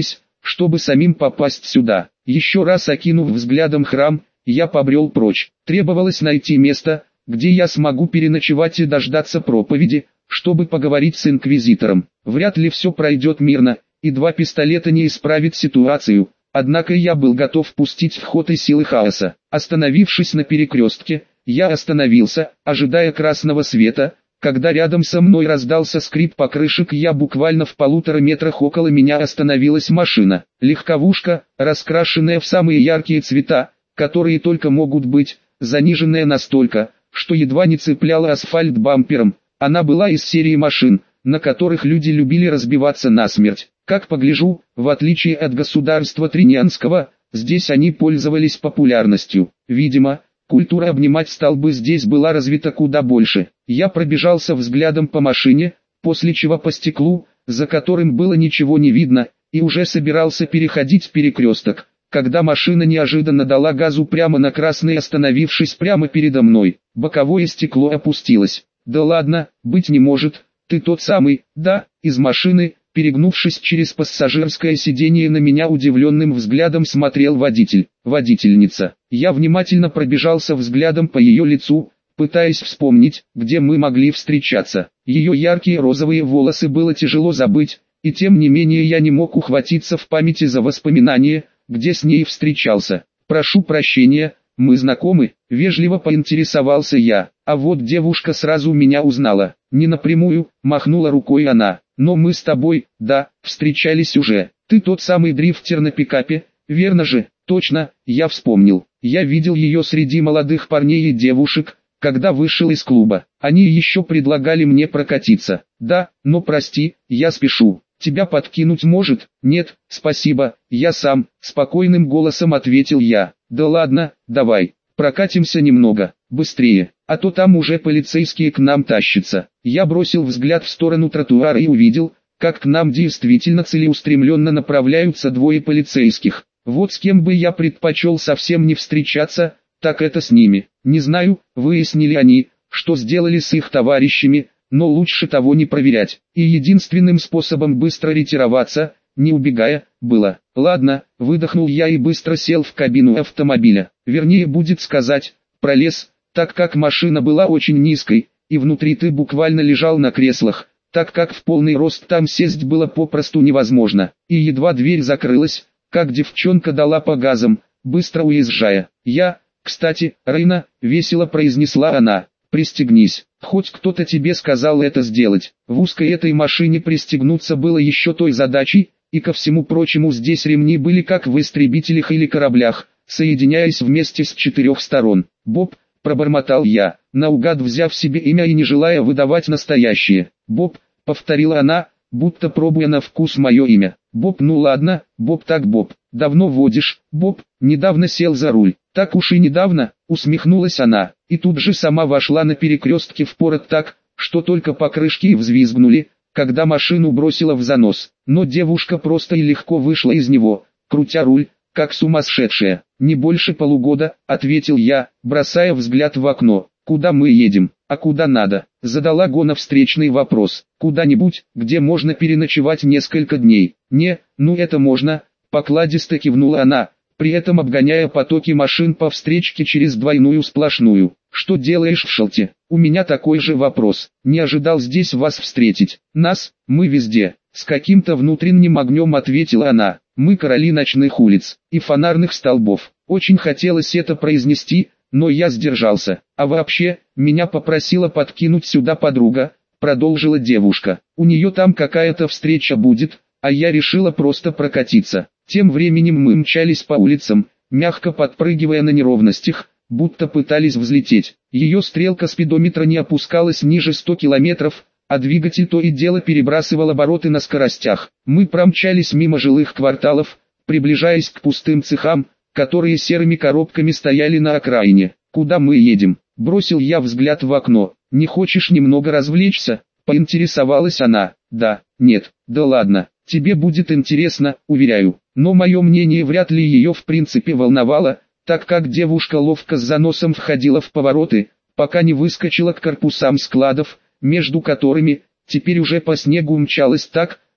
чтобы самим попасть сюда. Еще раз окинув взглядом храм, я побрел прочь. Требовалось найти место, где я смогу переночевать и дождаться проповеди, чтобы поговорить с инквизитором. Вряд ли все пройдет мирно, и 2 пистолета не исправит ситуацию, однако я был готов пустить в ход и силы хаоса. Остановившись на перекрестке, я остановился, ожидая красного света, когда рядом со мной раздался скрип покрышек, я буквально в 1,5 метрах около меня остановилась машина. Легковушка, раскрашенная в самые яркие цвета, которые только могут быть, заниженная настолько, что едва не цепляла асфальт бампером. Она была из серии машин, на которых люди любили разбиваться насмерть. Как погляжу, в отличие от государства Триньянского, здесь они пользовались популярностью. Видимо, культура обнимать столбы здесь была развита куда больше. Я пробежался взглядом по машине, после чего по стеклу, за которым было ничего не видно, и уже собирался переходить перекресток, когда машина неожиданно дала газу прямо на красный, остановившись прямо передо мной. Боковое стекло опустилось. «Да ладно, быть не может, ты тот самый, да?» Из машины, перегнувшись через пассажирское сиденье, на меня удивленным взглядом смотрел водитель. Водительница. Я внимательно пробежался взглядом по ее лицу, пытаясь вспомнить, где мы могли встречаться. Ее яркие розовые волосы было тяжело забыть, и тем не менее я не мог ухватиться в памяти за воспоминания, где с ней встречался. «Прошу прощения, мы знакомы?» — вежливо поинтересовался я. А вот девушка сразу меня узнала. Не напрямую, махнула рукой она. «Но мы с тобой, да, встречались уже. Ты тот самый дрифтер на пикапе, верно же?» «Точно, я вспомнил. Я видел ее среди молодых парней и девушек, когда вышел из клуба. Они еще предлагали мне прокатиться. Да, но прости, я спешу. Тебя подкинуть может?» «Нет, спасибо, я сам», — спокойным голосом ответил я. «Да ладно, давай, прокатимся немного, быстрее, а то там уже полицейские к нам тащатся». Я бросил взгляд в сторону тротуара и увидел, как к нам действительно целеустремленно направляются 2 полицейских. Вот с кем бы я предпочел совсем не встречаться, так это с ними. Не знаю, выяснили они, что сделали с их товарищами, но лучше того не проверять. И единственным способом быстро ретироваться, не убегая, было. «Ладно», выдохнул я и быстро сел в кабину автомобиля. Вернее будет сказать, пролез, так как машина была очень низкой, и внутри ты буквально лежал на креслах, так как в полный рост там сесть было попросту невозможно. И едва дверь закрылась, как девчонка дала по газам, быстро уезжая. «Кстати, Рейна», весело произнесла она, «пристегнись, хоть кто-то тебе сказал это сделать». В узкой этой машине пристегнуться было еще той задачей, и ко всему прочему здесь ремни были как в истребителях или кораблях, соединяясь вместе с 4 сторон. «Боб», пробормотал я, наугад взяв себе имя и не желая выдавать настоящее. «Боб», повторила она, будто пробуя на вкус мое имя. «Боб, ну ладно, Боб так Боб. Давно водишь?» «Боб, недавно сел за руль». «Так уж и недавно», усмехнулась она, и тут же сама вошла на перекрестке впорот так, что только покрышки и взвизгнули, когда машину бросила в занос. Но девушка просто и легко вышла из него, крутя руль, как сумасшедшая. «Не больше полугода», ответил я, бросая взгляд в окно. «Куда мы едем? А куда надо?» Задала Гона встречный вопрос. «Куда-нибудь, где можно переночевать несколько дней». «Не, ну это можно», покладисто кивнула она, при этом обгоняя потоки машин по встречке через 2 сплошную. «Что делаешь в Шелте?» «У меня такой же вопрос. Не ожидал здесь вас встретить». «Нас? Мы везде». С каким-то внутренним огнем ответила она. «Мы короли ночных улиц и фонарных столбов». Очень хотелось это произнести, но я сдержался. «А вообще, меня попросила подкинуть сюда подруга», продолжила девушка. «У нее там какая-то встреча будет, а я решила просто прокатиться». Тем временем мы мчались по улицам, мягко подпрыгивая на неровностях, будто пытались взлететь. Ее стрелка спидометра не опускалась ниже 100 километров, а двигатель то и дело перебрасывал обороты на скоростях. Мы промчались мимо жилых кварталов, приближаясь к пустым цехам, которые серыми коробками стояли на окраине. «Куда мы едем?» Бросил я взгляд в окно. «Не хочешь немного развлечься?» Поинтересовалась она. «Да, нет, да ладно, тебе будет интересно, уверяю». Но мое мнение вряд ли ее в принципе волновало, так как девушка ловко с заносом входила в повороты, пока не выскочила к корпусам складов, между которыми, теперь уже по снегу мчалась так,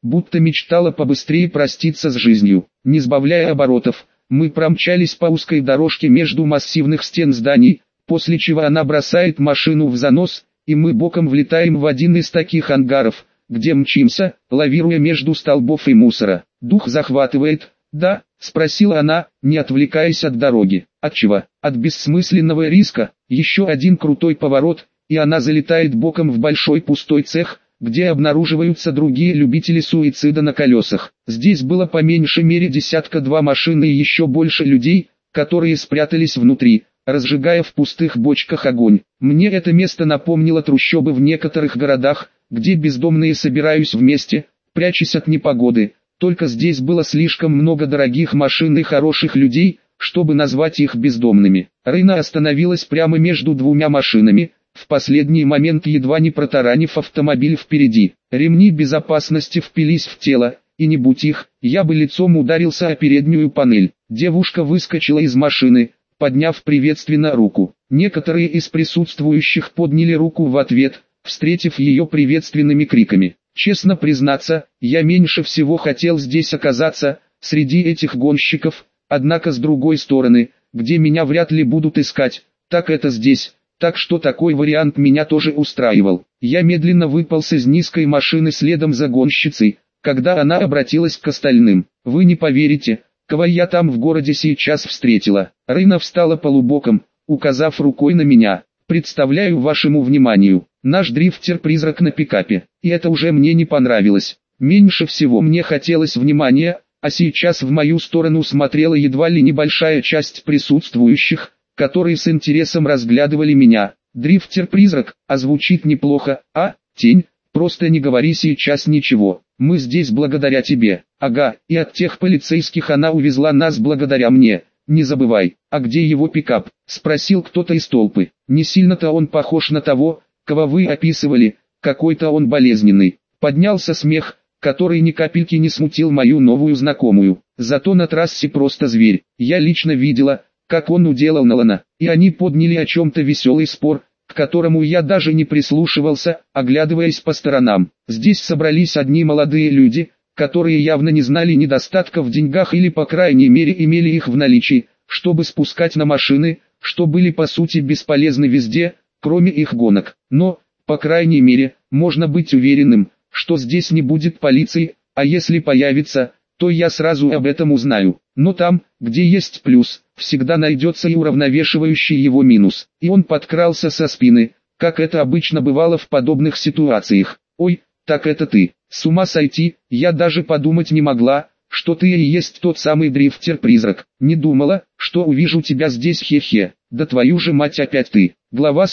будто мечтала побыстрее проститься с жизнью. Не сбавляя оборотов, мы промчались по узкой дорожке между массивных стен зданий, после чего она бросает машину в занос, и мы боком влетаем в один из таких ангаров, где мчимся, лавируя между столбов и мусора. «Дух захватывает, да?» — спросила она, не отвлекаясь от дороги. «От чего?» «От бессмысленного риска». Еще один крутой поворот, и она залетает боком в большой пустой цех, где обнаруживаются другие любители суицида на колесах. Здесь было по меньшей мере десятка-два машин и еще больше людей, которые спрятались внутри, разжигая в пустых бочках огонь. Мне это место напомнило трущобы в некоторых городах, где бездомные собирались вместе, прячась от непогоды. Только здесь было слишком много дорогих машин и хороших людей, чтобы назвать их бездомными. Рейна остановилась прямо между двумя машинами, в последний момент едва не протаранив автомобиль впереди. Ремни безопасности впились в тело, и не будь их, я бы лицом ударился о переднюю панель. Девушка выскочила из машины, подняв приветственно руку. Некоторые из присутствующих подняли руку в ответ, встретив ее приветственными криками. Честно признаться, я меньше всего хотел здесь оказаться, среди этих гонщиков, однако с другой стороны, где меня вряд ли будут искать, так это здесь. Так что такой вариант меня тоже устраивал. Я медленно выполз из низкой машины следом за гонщицей, когда она обратилась к остальным. «Вы не поверите, кого я там в городе сейчас встретила». Рейна встала полубоком, указав рукой на меня. «Представляю вашему вниманию, наш дрифтер-призрак на пикапе, и это уже мне не понравилось. Меньше всего мне хотелось внимания, а сейчас в мою сторону смотрела едва ли небольшая часть присутствующих, которые с интересом разглядывали меня. Дрифтер-призрак, а звучит неплохо, а, тень, просто не говори сейчас ничего, мы здесь благодаря тебе. Ага, и от тех полицейских она увезла нас благодаря мне, не забывай. А где его пикап? Спросил кто-то из толпы. Не сильно-то он похож на того, кого вы описывали, какой-то он болезненный. Поднялся смех, который ни капельки не смутил мою новую знакомую. Зато на трассе просто зверь. Я лично видела, как он уделал Нолана, и они подняли о чем-то веселый спор, к которому я даже не прислушивался, оглядываясь по сторонам. Здесь собрались одни молодые люди, которые явно не знали недостатка в деньгах или по крайней мере имели их в наличии, чтобы спускать на машины, что были по сути бесполезны везде, кроме их гонок. Но, по крайней мере, можно быть уверенным, что здесь не будет полиции, а если появится, то я сразу об этом узнаю. Но там, где есть плюс, всегда найдется и уравновешивающий его минус. И он подкрался со спины, как это обычно бывало в подобных ситуациях. «Ой, так это ты, с ума сойти, я даже подумать не могла, что ты и есть тот самый дрифтер-призрак. Не думала, что увижу тебя здесь, хе-хе. Да твою же мать, опять ты». Глава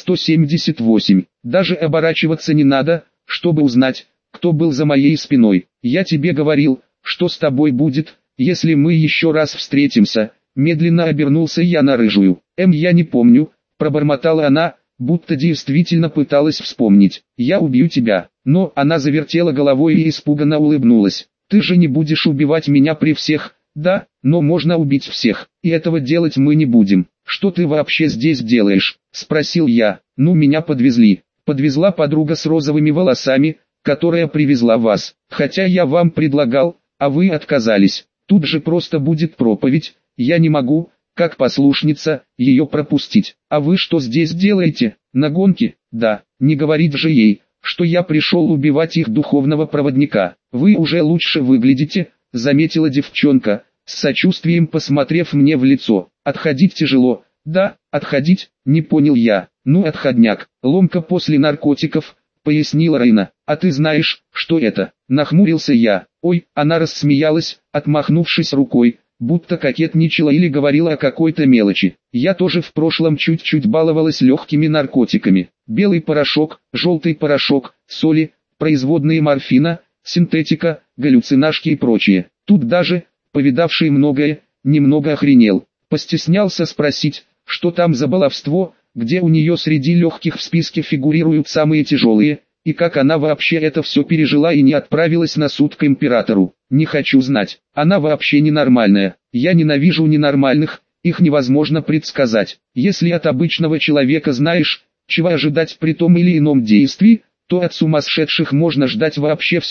178. Даже оборачиваться не надо, чтобы узнать, кто был за моей спиной. Я тебе говорил, что с тобой будет, если мы еще раз встретимся. Медленно обернулся я на рыжую. Я не помню, пробормотала она, будто действительно пыталась вспомнить. «Я убью тебя». Но она завертела головой и испуганно улыбнулась. «Ты же не будешь убивать меня при всех?» «Да, но можно убить всех, и этого делать мы не будем». «Что ты вообще здесь делаешь?» – спросил я. «Ну, меня подвезли». «Подвезла подруга с розовыми волосами, которая привезла вас. Хотя я вам предлагал, а вы отказались. Тут же просто будет проповедь, я не могу, как послушница, ее пропустить. А вы что здесь делаете? На гонке?» «Да, не говорить же ей, что я пришел убивать их духовного проводника». «Вы уже лучше выглядите», — заметила девчонка, с сочувствием посмотрев мне в лицо. «Отходить тяжело». «Да, отходить», — не понял я. «Ну, отходняк, ломка после наркотиков», — пояснила Рейна. «А ты знаешь, что это?» — нахмурился я. «Ой», — она рассмеялась, отмахнувшись рукой, будто кокетничала или говорила о какой-то мелочи. «Я тоже в прошлом чуть-чуть баловалась легкими наркотиками. Белый порошок, желтый порошок, соли, производные морфина, синтетика, галлюцинашки и прочее. Тут даже, повидавший многое, немного охренел. Постеснялся спросить, что там за баловство, где у нее среди легких в списке фигурируют самые тяжелые, и как она вообще это все пережила и не отправилась на суд к императору. Не хочу знать, она вообще ненормальная. Я ненавижу ненормальных, их невозможно предсказать. Если от обычного человека знаешь, чего ожидать при том или ином действии, то от сумасшедших можно ждать вообще все,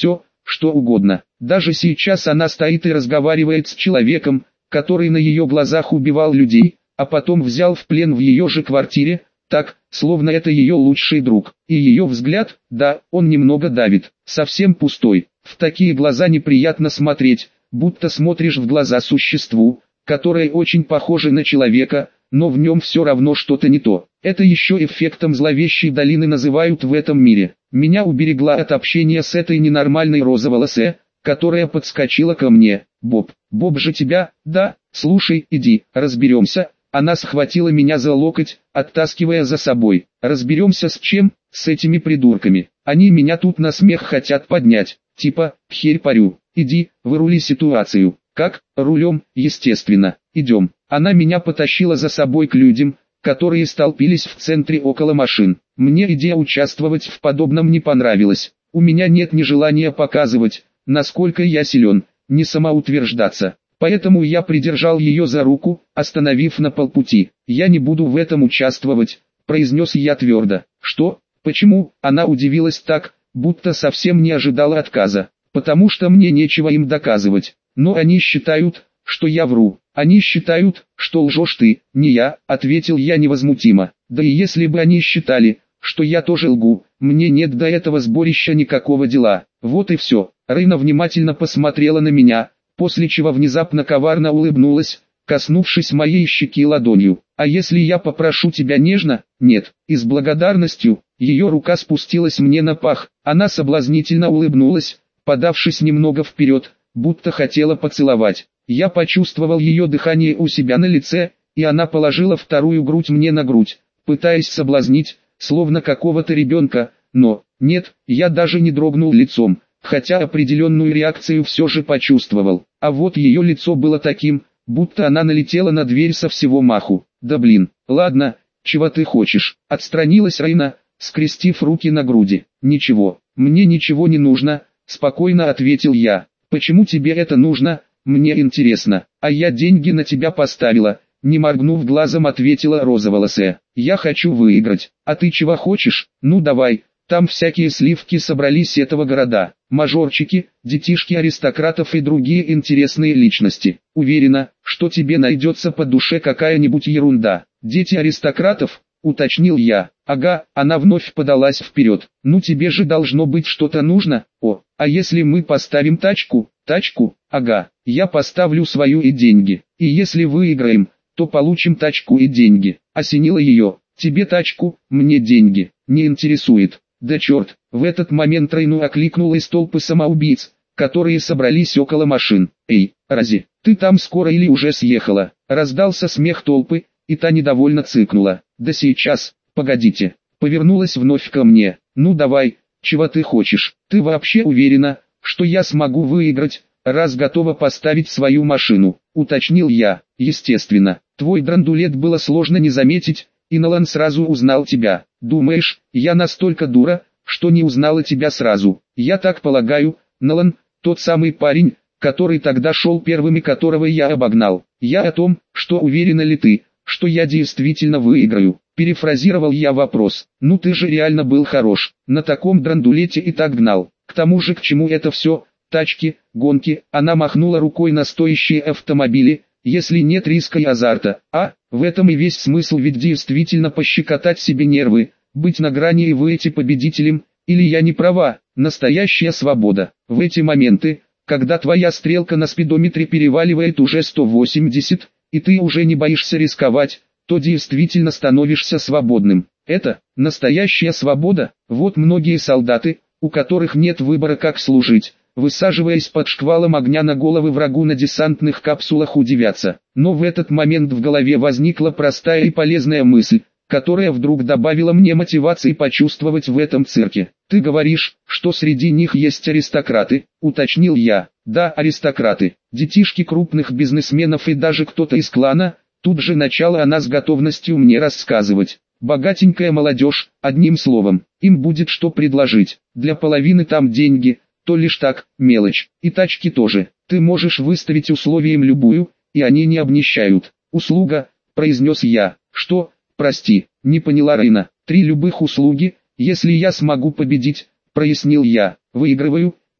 что угодно. Даже сейчас она стоит и разговаривает с человеком, который на ее глазах убивал людей, а потом взял в плен в ее же квартире, так, словно это ее лучший друг. И ее взгляд, да, он немного давит, совсем пустой. В такие глаза неприятно смотреть, будто смотришь в глаза существу, которое очень похоже на человека, но в нем все равно что-то не то. Это еще эффектом зловещей долины называют в этом мире. Меня уберегла от общения с этой ненормальной розоволосой, которая подскочила ко мне. Боб же тебя, да, слушай, иди, разберемся. Она схватила меня за локоть, оттаскивая за собой. Разберемся с чем? С этими придурками. Они меня тут на смех хотят поднять. Типа, херь парю. Иди, вырули ситуацию. Как? Рулем, естественно. Идем. Она меня потащила за собой к людям, которые столпились в центре около машин. Мне идея участвовать в подобном не понравилась. У меня нет ни желания показывать, насколько я силен, ни самоутверждаться. Поэтому я придержал ее за руку, остановив на полпути. «Я не буду в этом участвовать», — произнес я твердо. «Что? Почему?» Она удивилась так, будто совсем не ожидала отказа. «Потому что мне нечего им доказывать. Но они считают, что я вру. Они считают, что лжешь ты, не я», — ответил я невозмутимо. «Да и если бы они считали, что я тоже лгу, мне нет до этого сборища никакого дела. Вот и все». Рейна внимательно посмотрела на меня, после чего внезапно коварно улыбнулась, коснувшись моей щеки ладонью. «А если я попрошу тебя нежно?» «Нет». И с благодарностью, ее рука спустилась мне на пах, она соблазнительно улыбнулась, подавшись немного вперед, будто хотела поцеловать. Я почувствовал ее дыхание у себя на лице, и она положила вторую грудь мне на грудь, пытаясь соблазнить, словно какого-то ребенка, но, нет, я даже не дрогнул лицом, хотя определенную реакцию все же почувствовал. А вот ее лицо было таким, будто она налетела на дверь со всего маху. «Да блин, ладно, чего ты хочешь?» Отстранилась Рейна, скрестив руки на груди. «Ничего, мне ничего не нужно», — спокойно ответил я. «Почему тебе это нужно? Мне интересно. А я деньги на тебя поставила», — не моргнув глазом ответила розоволосая. «Я хочу выиграть. А ты чего хочешь? Ну давай». Там всякие сливки собрались этого города, мажорчики, детишки аристократов и другие интересные личности. Уверена, что тебе найдется по душе какая-нибудь ерунда. Дети аристократов, уточнил я. Ага, она вновь подалась вперед. Ну тебе же должно быть что-то нужно. О, а если мы поставим тачку? Тачку? Ага, я поставлю свою и деньги. И если выиграем, то получим тачку и деньги. Осенило ее. Тебе тачку, мне деньги. Не интересует. Да черт, в этот момент Рейну окликнула из толпы самоубийц, которые собрались около машин. «Эй, Рози, ты там скоро или уже съехала?» Раздался смех толпы, и та недовольно цыкнула. «Да сейчас, погодите». Повернулась вновь ко мне. «Ну давай, чего ты хочешь? Ты вообще уверена, что я смогу выиграть, раз готова поставить свою машину?» Уточнил я. «Естественно, твой драндулет было сложно не заметить, и Нолан сразу узнал тебя. Думаешь, я настолько дура, что не узнала тебя сразу?» «Я так полагаю, Нолан, тот самый парень, который тогда шел первым и которого я обогнал. Я о том, что уверена ли ты, что я действительно выиграю?» Перефразировал я вопрос. «Ну ты же реально был хорош, на таком драндулете и так гнал. К тому же к чему это все, тачки, гонки?» Она махнула рукой на стоящие автомобили. «Если нет риска и азарта, в этом и весь смысл, ведь действительно пощекотать себе нервы, быть на грани и выйти победителем, или я не права?» Настоящая свобода. В эти моменты, когда твоя стрелка на спидометре переваливает уже 180, и ты уже не боишься рисковать, то действительно становишься свободным. Это настоящая свобода. Вот многие солдаты, у которых нет выбора как служить, высаживаясь под шквалом огня на головы врагу на десантных капсулах, удивятся. Но в этот момент в голове возникла простая и полезная мысль, которая вдруг добавила мне мотивации почувствовать в этом цирке. «Ты говоришь, что среди них есть аристократы?» — уточнил я. «Да, аристократы, детишки крупных бизнесменов и даже кто-то из клана». Тут же начала она с готовностью мне рассказывать. «Богатенькая молодежь, одним словом, им будет что предложить. Для половины там деньги, то лишь так, мелочь. И тачки тоже. Ты можешь выставить условием любую, и они не обнищают». «Услуга», — произнес я. «Что? Прости, не поняла Рейна». «3 любых услуги, если я смогу победить», — прояснил я. «Выигрываю,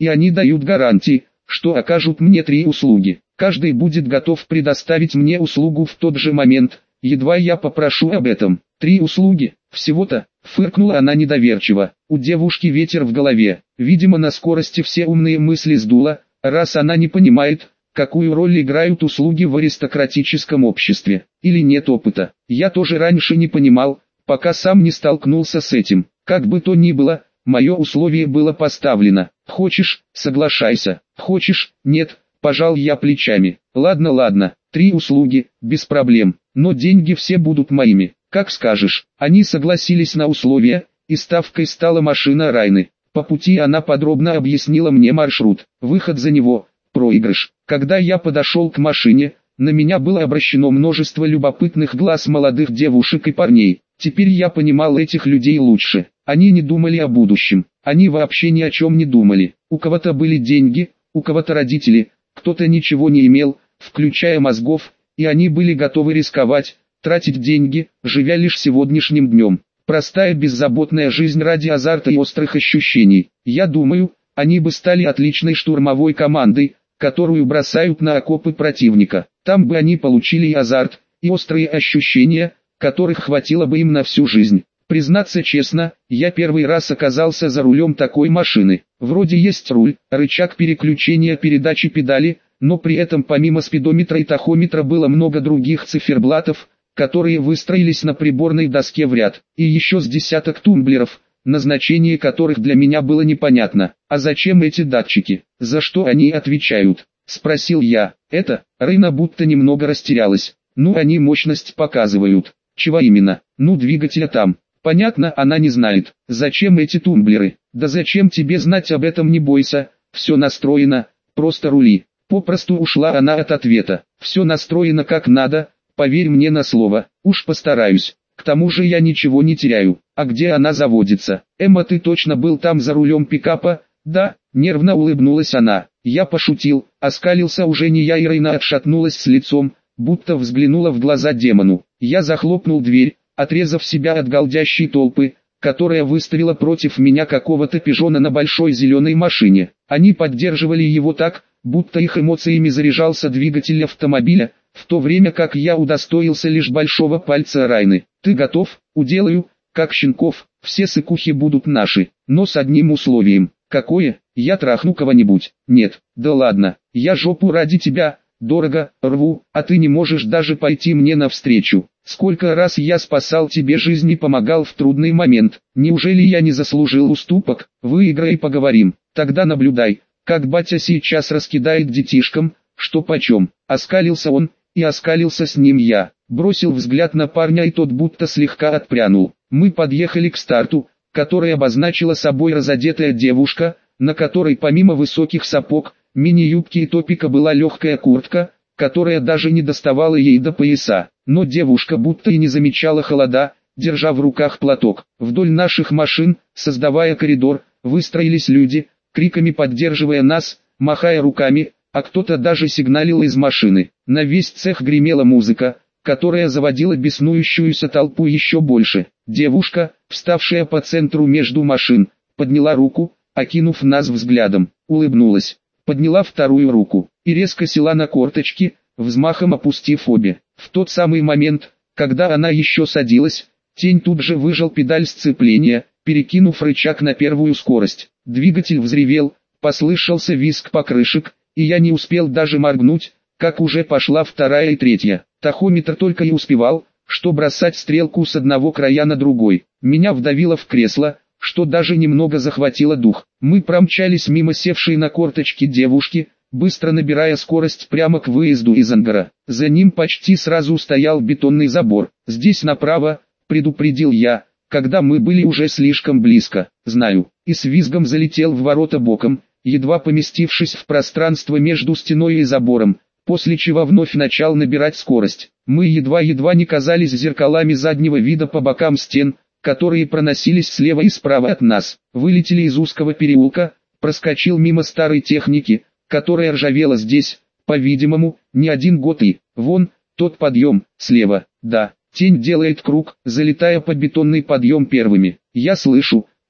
и они дают гарантии, что окажут мне 3 услуги. Каждый будет готов предоставить мне услугу в тот же момент, едва я попрошу об этом. 3 услуги, всего-то, фыркнула она недоверчиво. У девушки ветер в голове, видимо на скорости все умные мысли сдуло, раз она не понимает, какую роль играют услуги в аристократическом обществе, или нет опыта. Я тоже раньше не понимал, пока сам не столкнулся с этим. Как бы то ни было, мое условие было поставлено. Хочешь, соглашайся, хочешь, нет, пожал я плечами. Ладно, 3 услуги, без проблем, но деньги все будут моими, как скажешь. Они согласились на условия, и ставкой стала машина Райны. По пути она подробно объяснила мне маршрут, выход за него, проигрыш. Когда я подошел к машине, на меня было обращено множество любопытных глаз молодых девушек и парней. Теперь я понимал этих людей лучше. Они не думали о будущем, они вообще ни о чем не думали. У кого-то были деньги, у кого-то родители, кто-то ничего не имел, включая мозгов, и они были готовы рисковать, тратить деньги, живя лишь сегодняшним днем. Простая беззаботная жизнь ради азарта и острых ощущений. Я думаю, они бы стали отличной штурмовой командой, которую бросают на окопы противника. Там бы они получили и азарт, и острые ощущения, которых хватило бы им на всю жизнь. Признаться честно, я первый раз оказался за рулем такой машины. Вроде есть руль, рычаг переключения передачи педали, но при этом помимо спидометра и тахометра было много других циферблатов, которые выстроились на приборной доске в ряд, и еще с десяток тумблеров, назначение которых для меня было непонятно. А зачем эти датчики? За что они отвечают? Спросил я. Рейна будто немного растерялась. Ну они мощность показывают. Чего именно? Ну двигателя там. Понятно, она не знает. Зачем эти тумблеры? Да зачем тебе знать об этом, не бойся. Все настроено, просто рули. Попросту ушла она от ответа. Все настроено как надо, поверь мне на слово. Уж постараюсь. К тому же я ничего не теряю. А где она заводится? Эмма, ты точно был там за рулем пикапа? Да, нервно улыбнулась она. Я пошутил, оскалился уже не я, и Рейна отшатнулась с лицом, будто взглянула в глаза демону. Я захлопнул дверь, отрезав себя от галдящей толпы, которая выставила против меня какого-то пижона на большой зеленой машине. Они поддерживали его так, будто их эмоциями заряжался двигатель автомобиля, в то время как я удостоился лишь большого пальца Райны. Ты готов? Уделаю, как щенков, все сыкухи будут наши, но с одним условием. Какое? Я трахну кого-нибудь? Нет, да ладно, я жопу ради тебя, дорого, рву, а ты не можешь даже пойти мне навстречу. Сколько раз я спасал тебе жизнь и помогал в трудный момент. Неужели я не заслужил уступок? Выиграй и поговорим. Тогда наблюдай, как батя сейчас раскидает детишкам, что почем. Оскалился он, и оскалился с ним я. Бросил взгляд на парня, и тот будто слегка отпрянул. Мы подъехали к старту, который обозначила собой разодетая девушка, на которой помимо высоких сапог, мини-юбки и топика была легкая куртка, которая даже не доставала ей до пояса. Но девушка будто и не замечала холода, держа в руках платок. Вдоль наших машин, создавая коридор, выстроились люди, криками поддерживая нас, махая руками, а кто-то даже сигналил из машины. На весь цех гремела музыка, которая заводила беснующуюся толпу еще больше. Девушка, вставшая по центру между машин, подняла руку, окинув нас взглядом, улыбнулась, подняла вторую руку и резко села на корточки, взмахом опустив обе. В тот самый момент, когда она еще садилась, тень тут же выжал педаль сцепления, перекинув рычаг на первую скорость. Двигатель взревел, послышался визг покрышек, и я не успел даже моргнуть, как уже пошла вторая и третья. Тахометр только и успевал, что бросать стрелку с одного края на другой. Меня вдавило в кресло, что даже немного захватило дух. Мы промчались мимо севшей на корточки девушки, быстро набирая скорость прямо к выезду из ангара. За ним почти сразу стоял бетонный забор. «Здесь направо», — предупредил я, когда мы были уже слишком близко. «Знаю», и с визгом залетел в ворота боком, едва поместившись в пространство между стеной и забором, после чего вновь начал набирать скорость. Мы едва-едва не казались зеркалами заднего вида по бокам стен, которые проносились слева и справа от нас. Вылетели из узкого переулка, проскочил мимо старой техники, которая ржавела здесь, по-видимому, не один год, и, вон, тот подъем, слева, да, тень делает круг, залетая по бетонный подъем первыми. Я слышу,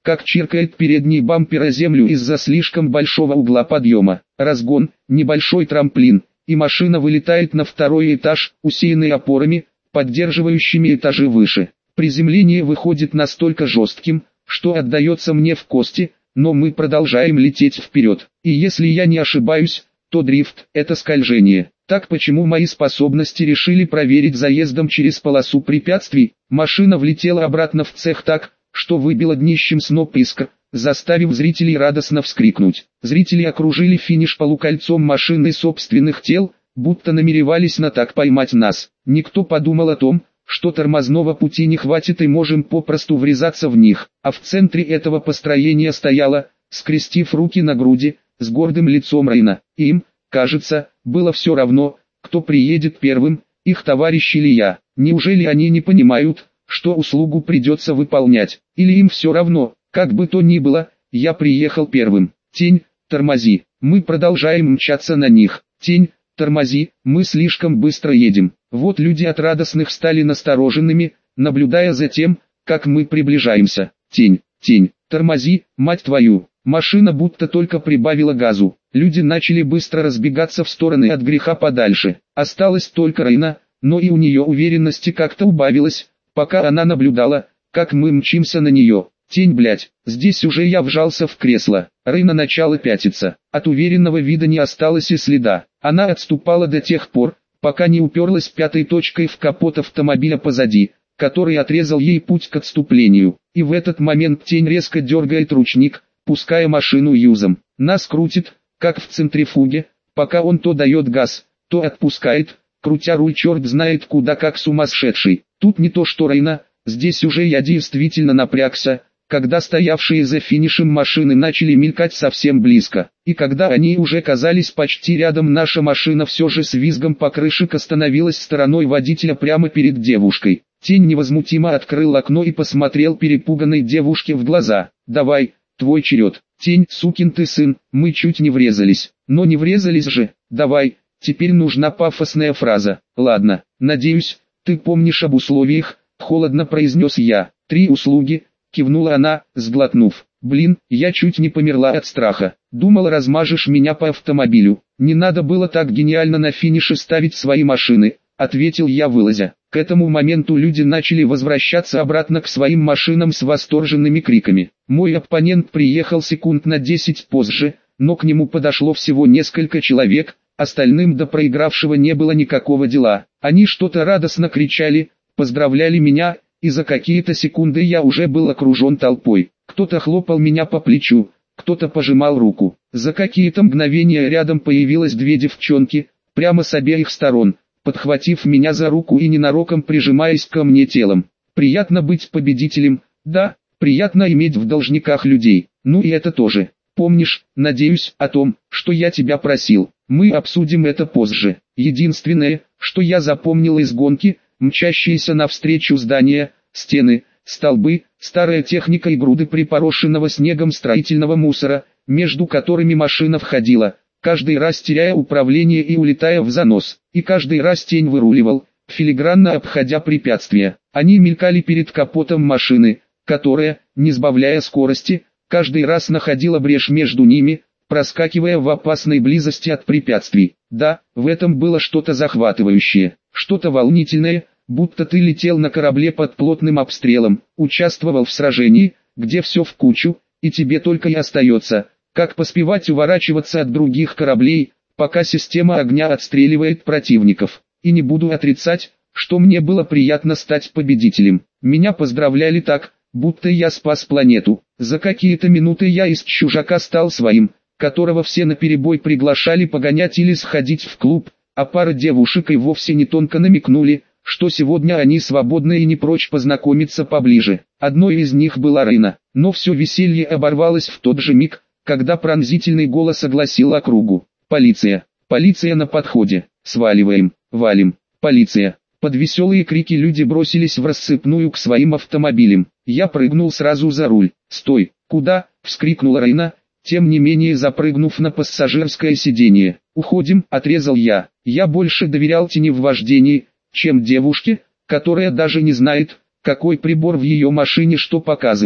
как чиркает передний бампер о землю из-за слишком большого угла подъема. Разгон, небольшой трамплин, и машина вылетает на второй этаж, усеянный опорами, поддерживающими этажи выше. Приземление выходит настолько жестким, что отдается мне в кости, но мы продолжаем лететь вперед. И если я не ошибаюсь, то дрифт – это скольжение. Так почему мои способности решили проверить заездом через полосу препятствий? Машина влетела обратно в цех так, что выбила днищем сноп искр, заставив зрителей радостно вскрикнуть. Зрители окружили финиш полукольцом машины собственных тел, будто намеревались на так поймать нас. Никто подумал о том, что тормозного пути не хватит и можем попросту врезаться в них. А в центре этого построения стояла, скрестив руки на груди, с гордым лицом Рейна. Им, кажется, было все равно, кто приедет первым, их товарищ или я. Неужели они не понимают, что услугу придется выполнять? Или им все равно, как бы то ни было, я приехал первым. Тень, тормози, мы продолжаем мчаться на них. Тень, тормози, мы слишком быстро едем. Вот люди от радостных стали настороженными, наблюдая за тем, как мы приближаемся. Тень, тормози, мать твою. Машина будто только прибавила газу. Люди начали быстро разбегаться в стороны от греха подальше. Осталась только Рейна, но и у нее уверенности как-то убавилось, пока она наблюдала, как мы мчимся на нее. Тень, блять, здесь уже я вжался в кресло. Рейна начала пятиться. От уверенного вида не осталось и следа. Она отступала до тех пор, пока не уперлась пятой точкой в капот автомобиля позади, который отрезал ей путь к отступлению. И в этот момент Тень резко дергает ручник, пуская машину юзом. Нас крутит, как в центрифуге, пока он то дает газ, то отпускает, крутя руль черт знает куда, как сумасшедший. Тут не то что Рейна, здесь уже я действительно напрягся, когда стоявшие за финишем машины начали мелькать совсем близко. И когда они уже казались почти рядом, наша машина все же с визгом покрышек остановилась стороной водителя прямо перед девушкой. Тень невозмутимо открыл окно и посмотрел перепуганной девушке в глаза. «Давай, твой черед». «Тень, сукин ты сын, мы чуть не врезались». «Но не врезались же, давай, теперь нужна пафосная фраза». «Ладно, надеюсь, ты помнишь об условиях», — холодно произнес я. «3 услуги», — кивнула она, сглотнув. «Блин, я чуть не померла от страха. Думала, размажешь меня по автомобилю. Не надо было так гениально на финише ставить свои машины», — ответил я, вылазя. К этому моменту люди начали возвращаться обратно к своим машинам с восторженными криками. Мой оппонент приехал секунд на 10 позже, но к нему подошло всего несколько человек, остальным до проигравшего не было никакого дела. Они что-то радостно кричали, поздравляли меня, и за какие-то секунды я уже был окружен толпой. Кто-то хлопал меня по плечу, кто-то пожимал руку. За какие-то мгновения рядом появилось 2 девчонки, прямо с обеих сторон, подхватив меня за руку и ненароком прижимаясь ко мне телом. Приятно быть победителем, да, приятно иметь в должниках людей, ну и это тоже. Помнишь, надеюсь, о том, что я тебя просил. Мы обсудим это позже. Единственное, что я запомнил из гонки, мчащиеся навстречу здания, стены, столбы, старая техника и груды припорошенного снегом строительного мусора, между которыми машина входила, каждый раз теряя управление и улетая в занос, и каждый раз Тень выруливал, филигранно обходя препятствия. Они мелькали перед капотом машины, которая, не сбавляя скорости, каждый раз находила брешь между ними, проскакивая в опасной близости от препятствий. Да, в этом было что-то захватывающее, что-то волнительное, будто ты летел на корабле под плотным обстрелом, участвовал в сражении, где все в кучу, и тебе только и остается, как поспевать уворачиваться от других кораблей, пока система огня отстреливает противников. И не буду отрицать, что мне было приятно стать победителем. Меня поздравляли так, будто я спас планету. За какие-то минуты я из чужака стал своим, которого все наперебой приглашали погонять или сходить в клуб, а пара девушек и вовсе не тонко намекнули, что сегодня они свободны и не прочь познакомиться поближе. Одной из них была Рейна, но все веселье оборвалось в тот же миг, когда пронзительный голос огласил округу. «Полиция! Полиция на подходе! Сваливаем! Валим! Полиция!» Под веселые крики люди бросились в рассыпную к своим автомобилям. Я прыгнул сразу за руль. «Стой! Куда?» — вскрикнула Рейна, тем не менее запрыгнув на пассажирское сиденье. «Уходим!» — отрезал я. Я больше доверял Тени в вождении, чем девушке, которая даже не знает, какой прибор в ее машине что показывает.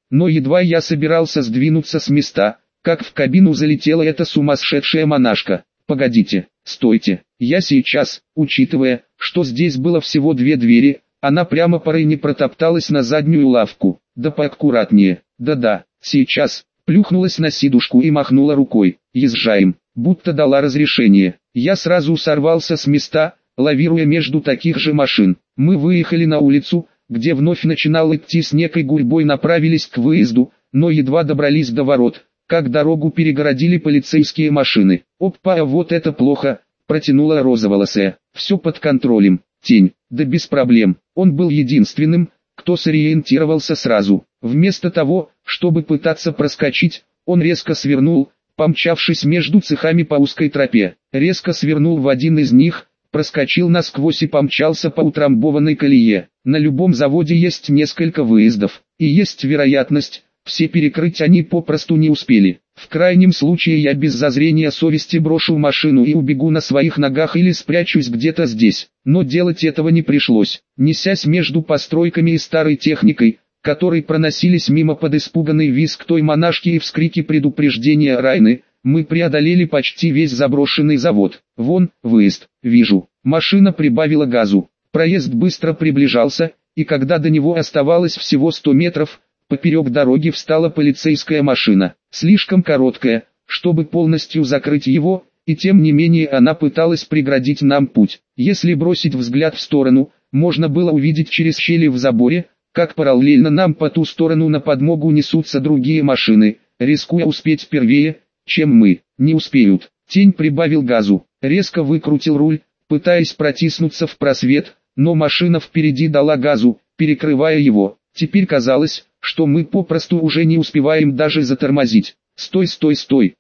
но едва я собирался сдвинуться с места, как в кабину залетела эта сумасшедшая монашка. «Погодите, стойте, я сейчас», учитывая, что здесь было всего две двери, она прямо по рейне протопталась на заднюю лавку. «Да поаккуратнее, да-да, сейчас», плюхнулась на сидушку и махнула рукой. «Езжаем», будто дала разрешение. Я сразу сорвался с места, лавируя между таких же машин. Мы выехали на улицу, где вновь начинал идти снег и гурьбой направились к выезду, но едва добрались до ворот, как дорогу перегородили полицейские машины. «Опа, а вот это плохо», протянула розоволосая. «Все под контролем, Тень, да без проблем». Он был единственным, кто сориентировался сразу. Вместо того, чтобы пытаться проскочить, он резко свернул, помчавшись между цехами по узкой тропе. Резко свернул в один из них, проскочил насквозь и помчался по утрамбованной колее. На любом заводе есть несколько выездов, и есть вероятность, все перекрыть они попросту не успели. В крайнем случае я без зазрения совести брошу машину и убегу на своих ногах или спрячусь где-то здесь. Но делать этого не пришлось. Несясь между постройками и старой техникой, которые проносились мимо под испуганный визг той монашки и вскрики предупреждения Райны, мы преодолели почти весь заброшенный завод. «Вон, выезд, вижу». Машина прибавила газу. Проезд быстро приближался, и когда до него оставалось всего 100 метров, поперек дороги встала полицейская машина. Слишком короткая, чтобы полностью закрыть его, и тем не менее она пыталась преградить нам путь. Если бросить взгляд в сторону, можно было увидеть через щели в заборе, как параллельно нам по ту сторону на подмогу несутся другие машины, рискуя успеть первее, чем мы. Не успеют. Тень прибавил газу, резко выкрутил руль, пытаясь протиснуться в просвет, но машина впереди дала газу, перекрывая его. Теперь казалось, что мы попросту уже не успеваем даже затормозить. «Стой, стой, стой!»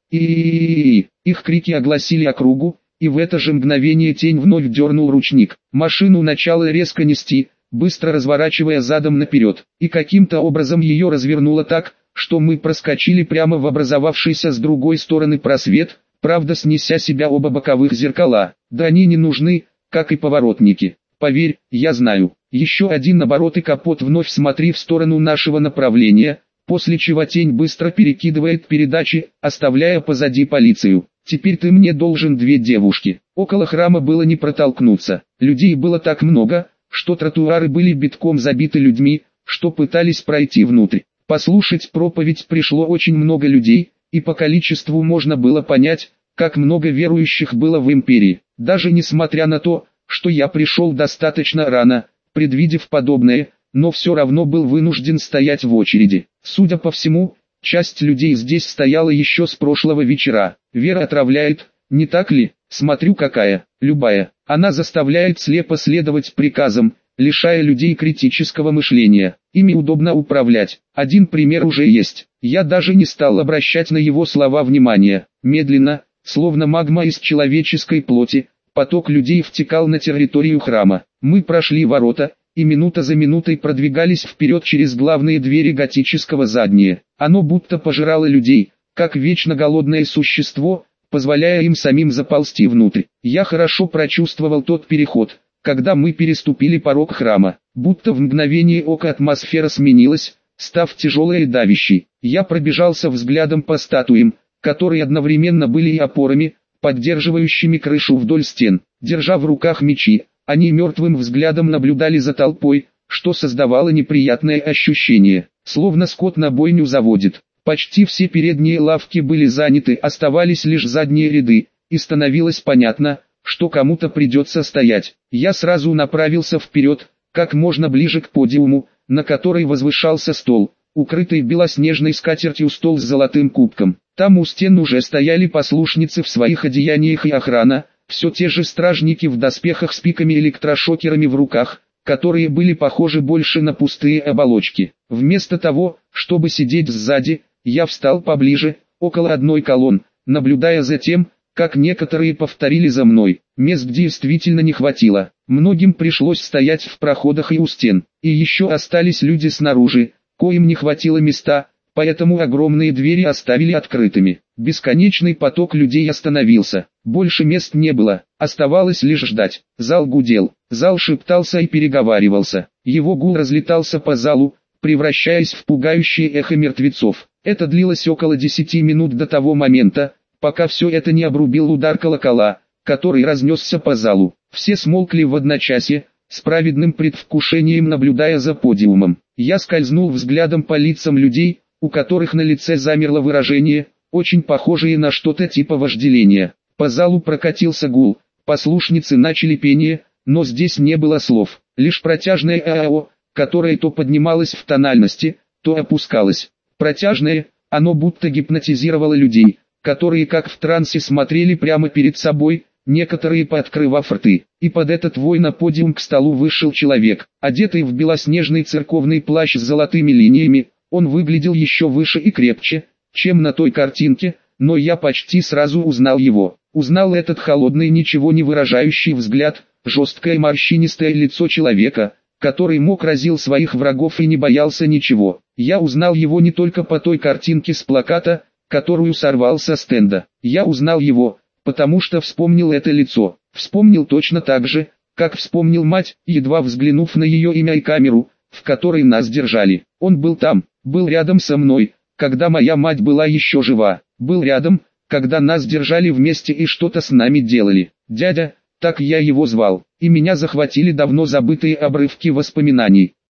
И их крики огласили округу, и в это же мгновение Тень вновь дернул ручник. Машину начало резко нести, быстро разворачивая задом наперед, и каким-то образом ее развернуло так, что мы проскочили прямо в образовавшийся с другой стороны просвет, правда снеся себя оба боковых зеркала. Да они не нужны, как и поворотники. Поверь, я знаю. Еще один оборот и капот вновь смотри в сторону нашего направления, после чего Тень быстро перекидывает передачи, оставляя позади полицию. Теперь ты мне должен две девушки. Около храма было не протолкнуться. Людей было так много, что тротуары были битком забиты людьми, что пытались пройти внутрь. Послушать проповедь пришло очень много людей, и по количеству можно было понять, как много верующих было в империи. Даже несмотря на то, что я пришел достаточно рано, предвидев подобное, но все равно был вынужден стоять в очереди. Судя по всему, часть людей здесь стояла еще с прошлого вечера. Вера отравляет, не так ли? Смотрю какая, любая. Она заставляет слепо следовать приказам, лишая людей критического мышления. Ими удобно управлять. Один пример уже есть. Я даже не стал обращать на его слова внимания. Медленно, словно магма из человеческой плоти, поток людей втекал на территорию храма. Мы прошли ворота, и минута за минутой продвигались вперед через главные двери готического здания. Оно будто пожирало людей, как вечно голодное существо, позволяя им самим заползти внутрь. Я хорошо прочувствовал тот переход, когда мы переступили порог храма. Будто в мгновение ока атмосфера сменилась, став тяжелой и давящей. Я пробежался взглядом по статуям, которые одновременно были и опорами, поддерживающими крышу вдоль стен. Держа в руках мечи, они мертвым взглядом наблюдали за толпой, что создавало неприятное ощущение, словно скот на бойню заводит. Почти все передние лавки были заняты, оставались лишь задние ряды, и становилось понятно, что кому-то придется стоять. Я сразу направился вперед, как можно ближе к подиуму, на который возвышался стол, укрытый белоснежной скатертью стол с золотым кубком. Там у стен уже стояли послушницы в своих одеяниях и охрана, все те же стражники в доспехах с пиками и электрошокерами в руках, которые были похожи больше на пустые оболочки. Вместо того, чтобы сидеть сзади, я встал поближе, около одной колонн, наблюдая за тем, как некоторые повторили за мной. Мест действительно не хватило. Многим пришлось стоять в проходах и у стен. И еще остались люди снаружи, коим не хватило места, поэтому огромные двери оставили открытыми. Бесконечный поток людей остановился. Больше мест не было, оставалось лишь ждать. Зал гудел, зал шептался и переговаривался. Его гул разлетался по залу, превращаясь в пугающее эхо мертвецов. Это длилось около 10 минут до того момента, пока все это не обрубил удар колокола, который разнесся по залу. Все смолкли в одночасье, с праведным предвкушением наблюдая за подиумом. Я скользнул взглядом по лицам людей, у которых на лице замерло выражение, очень похожее на что-то типа вожделения. По залу прокатился гул, послушницы начали пение, но здесь не было слов, лишь протяжное «ААО», которое то поднималось в тональности, то опускалось. Протяжное, оно будто гипнотизировало людей, которые как в трансе смотрели прямо перед собой, некоторые пооткрывав рты. И под этот вой на подиум к столу вышел человек, одетый в белоснежный церковный плащ с золотыми линиями. Он выглядел еще выше и крепче, чем на той картинке, но я почти сразу узнал его. Узнал этот холодный, ничего не выражающий взгляд, жесткое морщинистое лицо человека, который мог разил своих врагов и не боялся ничего. Я узнал его не только по той картинке с плаката, которую сорвал со стенда. Я узнал его, потому что вспомнил это лицо. Вспомнил точно так же, как вспомнил мать, едва взглянув на ее имя и камеру, в которой нас держали. Он был там, был рядом со мной, когда моя мать была еще жива. Был рядом, когда нас держали вместе и что-то с нами делали. Дядя, так я его звал, и меня захватили давно забытые обрывки воспоминаний.